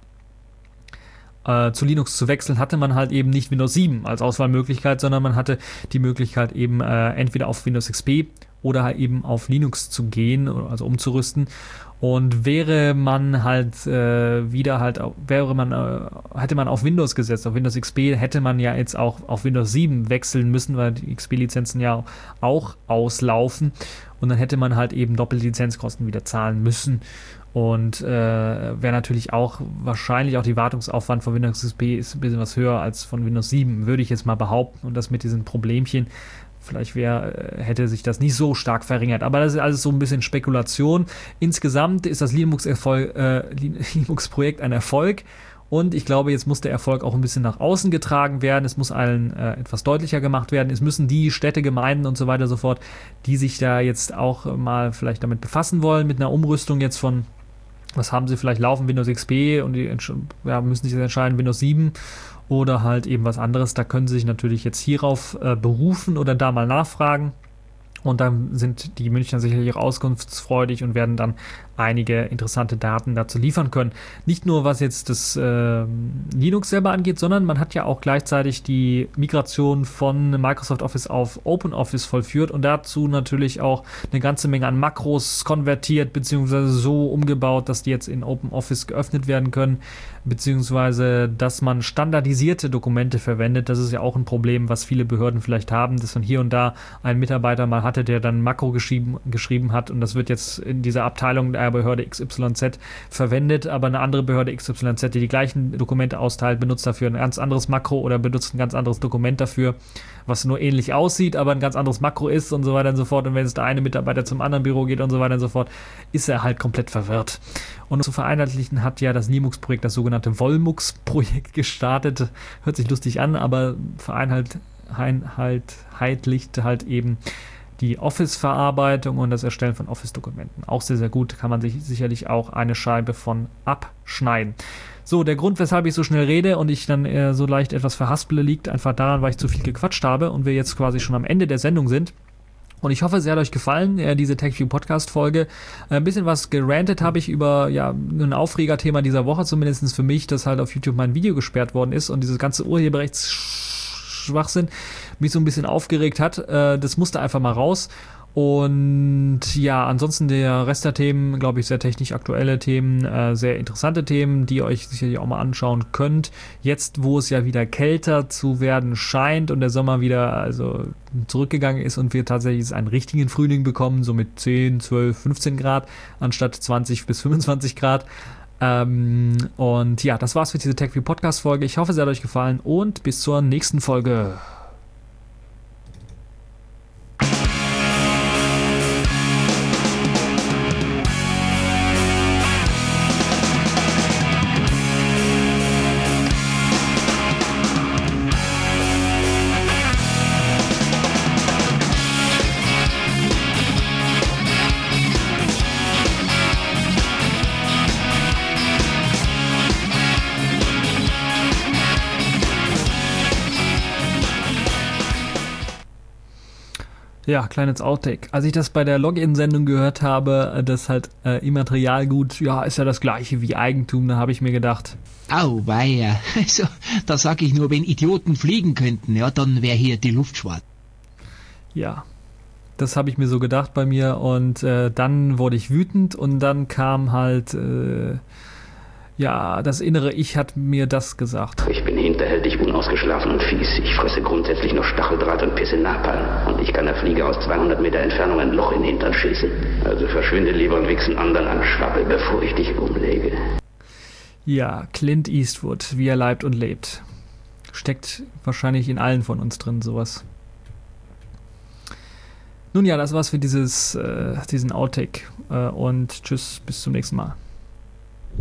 äh, zu Linux zu wechseln, hatte man halt eben nicht Windows sieben als Auswahlmöglichkeit, sondern man hatte die Möglichkeit eben äh, entweder auf Windows X P oder halt eben auf Linux zu gehen, also umzurüsten. Und wäre man halt äh, wieder halt, wäre man, äh, hätte man auf Windows gesetzt, auf Windows X P, hätte man ja jetzt auch auf Windows sieben wechseln müssen, weil die X P-Lizenzen ja auch auslaufen. Und dann hätte man halt eben doppelte Lizenzkosten wieder zahlen müssen. Und äh, wäre natürlich auch, wahrscheinlich auch die Wartungsaufwand von Windows X P ist ein bisschen was höher als von Windows sieben, würde ich jetzt mal behaupten. Und das mit diesen Problemchen, vielleicht wär, hätte sich das nicht so stark verringert. Aber das ist alles so ein bisschen Spekulation. Insgesamt ist das Linux-Erfolg, äh, Linux-Projekt ein Erfolg. Und ich glaube, jetzt muss der Erfolg auch ein bisschen nach außen getragen werden. Es muss allen äh, etwas deutlicher gemacht werden. Es müssen die Städte, Gemeinden und so weiter und so fort, die sich da jetzt auch mal vielleicht damit befassen wollen, mit einer Umrüstung jetzt von, was haben sie vielleicht laufen, Windows X P, und die ja, müssen sich jetzt entscheiden, Windows sieben oder halt eben was anderes. Da können sie sich natürlich jetzt hierauf äh, berufen oder da mal nachfragen. Und dann sind die Münchner sicherlich auch auskunftsfreudig und werden dann einige interessante Daten dazu liefern können. Nicht nur was jetzt das äh, Linux selber angeht, sondern man hat ja auch gleichzeitig die Migration von Microsoft Office auf OpenOffice vollführt und dazu natürlich auch eine ganze Menge an Makros konvertiert beziehungsweise so umgebaut, dass die jetzt in OpenOffice geöffnet werden können, beziehungsweise dass man standardisierte Dokumente verwendet. Das ist ja auch ein Problem, was viele Behörden vielleicht haben, dass man hier und da einen Mitarbeiter mal hatte, der dann Makro geschrieben, geschrieben hat, und das wird jetzt in dieser Abteilung der Behörde X Y Z verwendet, aber eine andere Behörde X Y Z, die die gleichen Dokumente austeilt, benutzt dafür ein ganz anderes Makro oder benutzt ein ganz anderes Dokument dafür, was nur ähnlich aussieht, aber ein ganz anderes Makro ist und so weiter und so fort. Und wenn es der eine Mitarbeiter zum anderen Büro geht und so weiter und so fort, ist er halt komplett verwirrt. Und zu vereinheitlichen hat ja das Linux-Projekt, das sogenannte Volmux-Projekt gestartet. Hört sich lustig an, aber vereinheitlicht halt eben die Office-Verarbeitung und das Erstellen von Office-Dokumenten. Auch sehr, sehr gut, kann man sich sicherlich auch eine Scheibe von abschneiden. So, der Grund, weshalb ich so schnell rede und ich dann äh, so leicht etwas verhaspele, liegt einfach daran, weil ich zu viel gequatscht habe und wir jetzt quasi schon am Ende der Sendung sind. Und ich hoffe, es hat euch gefallen, äh, diese TechView-Podcast-Folge. Äh, ein bisschen was gerantet habe ich über ja ein Aufregerthema dieser Woche, zumindest für mich, dass halt auf YouTube mein Video gesperrt worden ist und dieses ganze Urheberrechtsschwachsinn mich so ein bisschen aufgeregt hat. Äh, das musste einfach mal raus. Und ja, ansonsten der Rest der Themen, glaube ich, sehr technisch aktuelle Themen, äh, sehr interessante Themen, die ihr euch sicherlich auch mal anschauen könnt. Jetzt, wo es ja wieder kälter zu werden scheint und der Sommer wieder also zurückgegangen ist und wir tatsächlich einen richtigen Frühling bekommen, so mit zehn, zwölf, fünfzehn Grad anstatt zwanzig bis fünfundzwanzig Grad. Ähm, und ja, das war's für diese TechView Podcast Folge. Ich hoffe, es hat euch gefallen und bis zur nächsten Folge. Ja, kleines Outtake. Als ich das bei der Login-Sendung gehört habe, dass halt äh, Immaterialgut, ja, ist ja das gleiche wie Eigentum, da habe ich mir gedacht. Au, weia. Also, da sag ich nur, wenn Idioten fliegen könnten, ja, dann wäre hier die Luft schwarz. Ja, das habe ich mir so gedacht bei mir und äh, dann wurde ich wütend und dann kam halt, äh, ja, das innere Ich hat mir das gesagt. Ich bin hinterhältig, unausgeschlafen und fies. Ich fresse grundsätzlich noch Stacheldraht und pisse Napalm. Und ich kann der Fliege aus zweihundert Meter Entfernung ein Loch in den Hintern schießen. Also verschwinde lieber und wichsen anderen an Schwabbel, bevor ich dich umlege. Ja, Clint Eastwood, wie er leibt und lebt. Steckt wahrscheinlich in allen von uns drin, sowas. Nun ja, das war's für dieses, äh, diesen Outtake. Äh, und tschüss, bis zum nächsten Mal.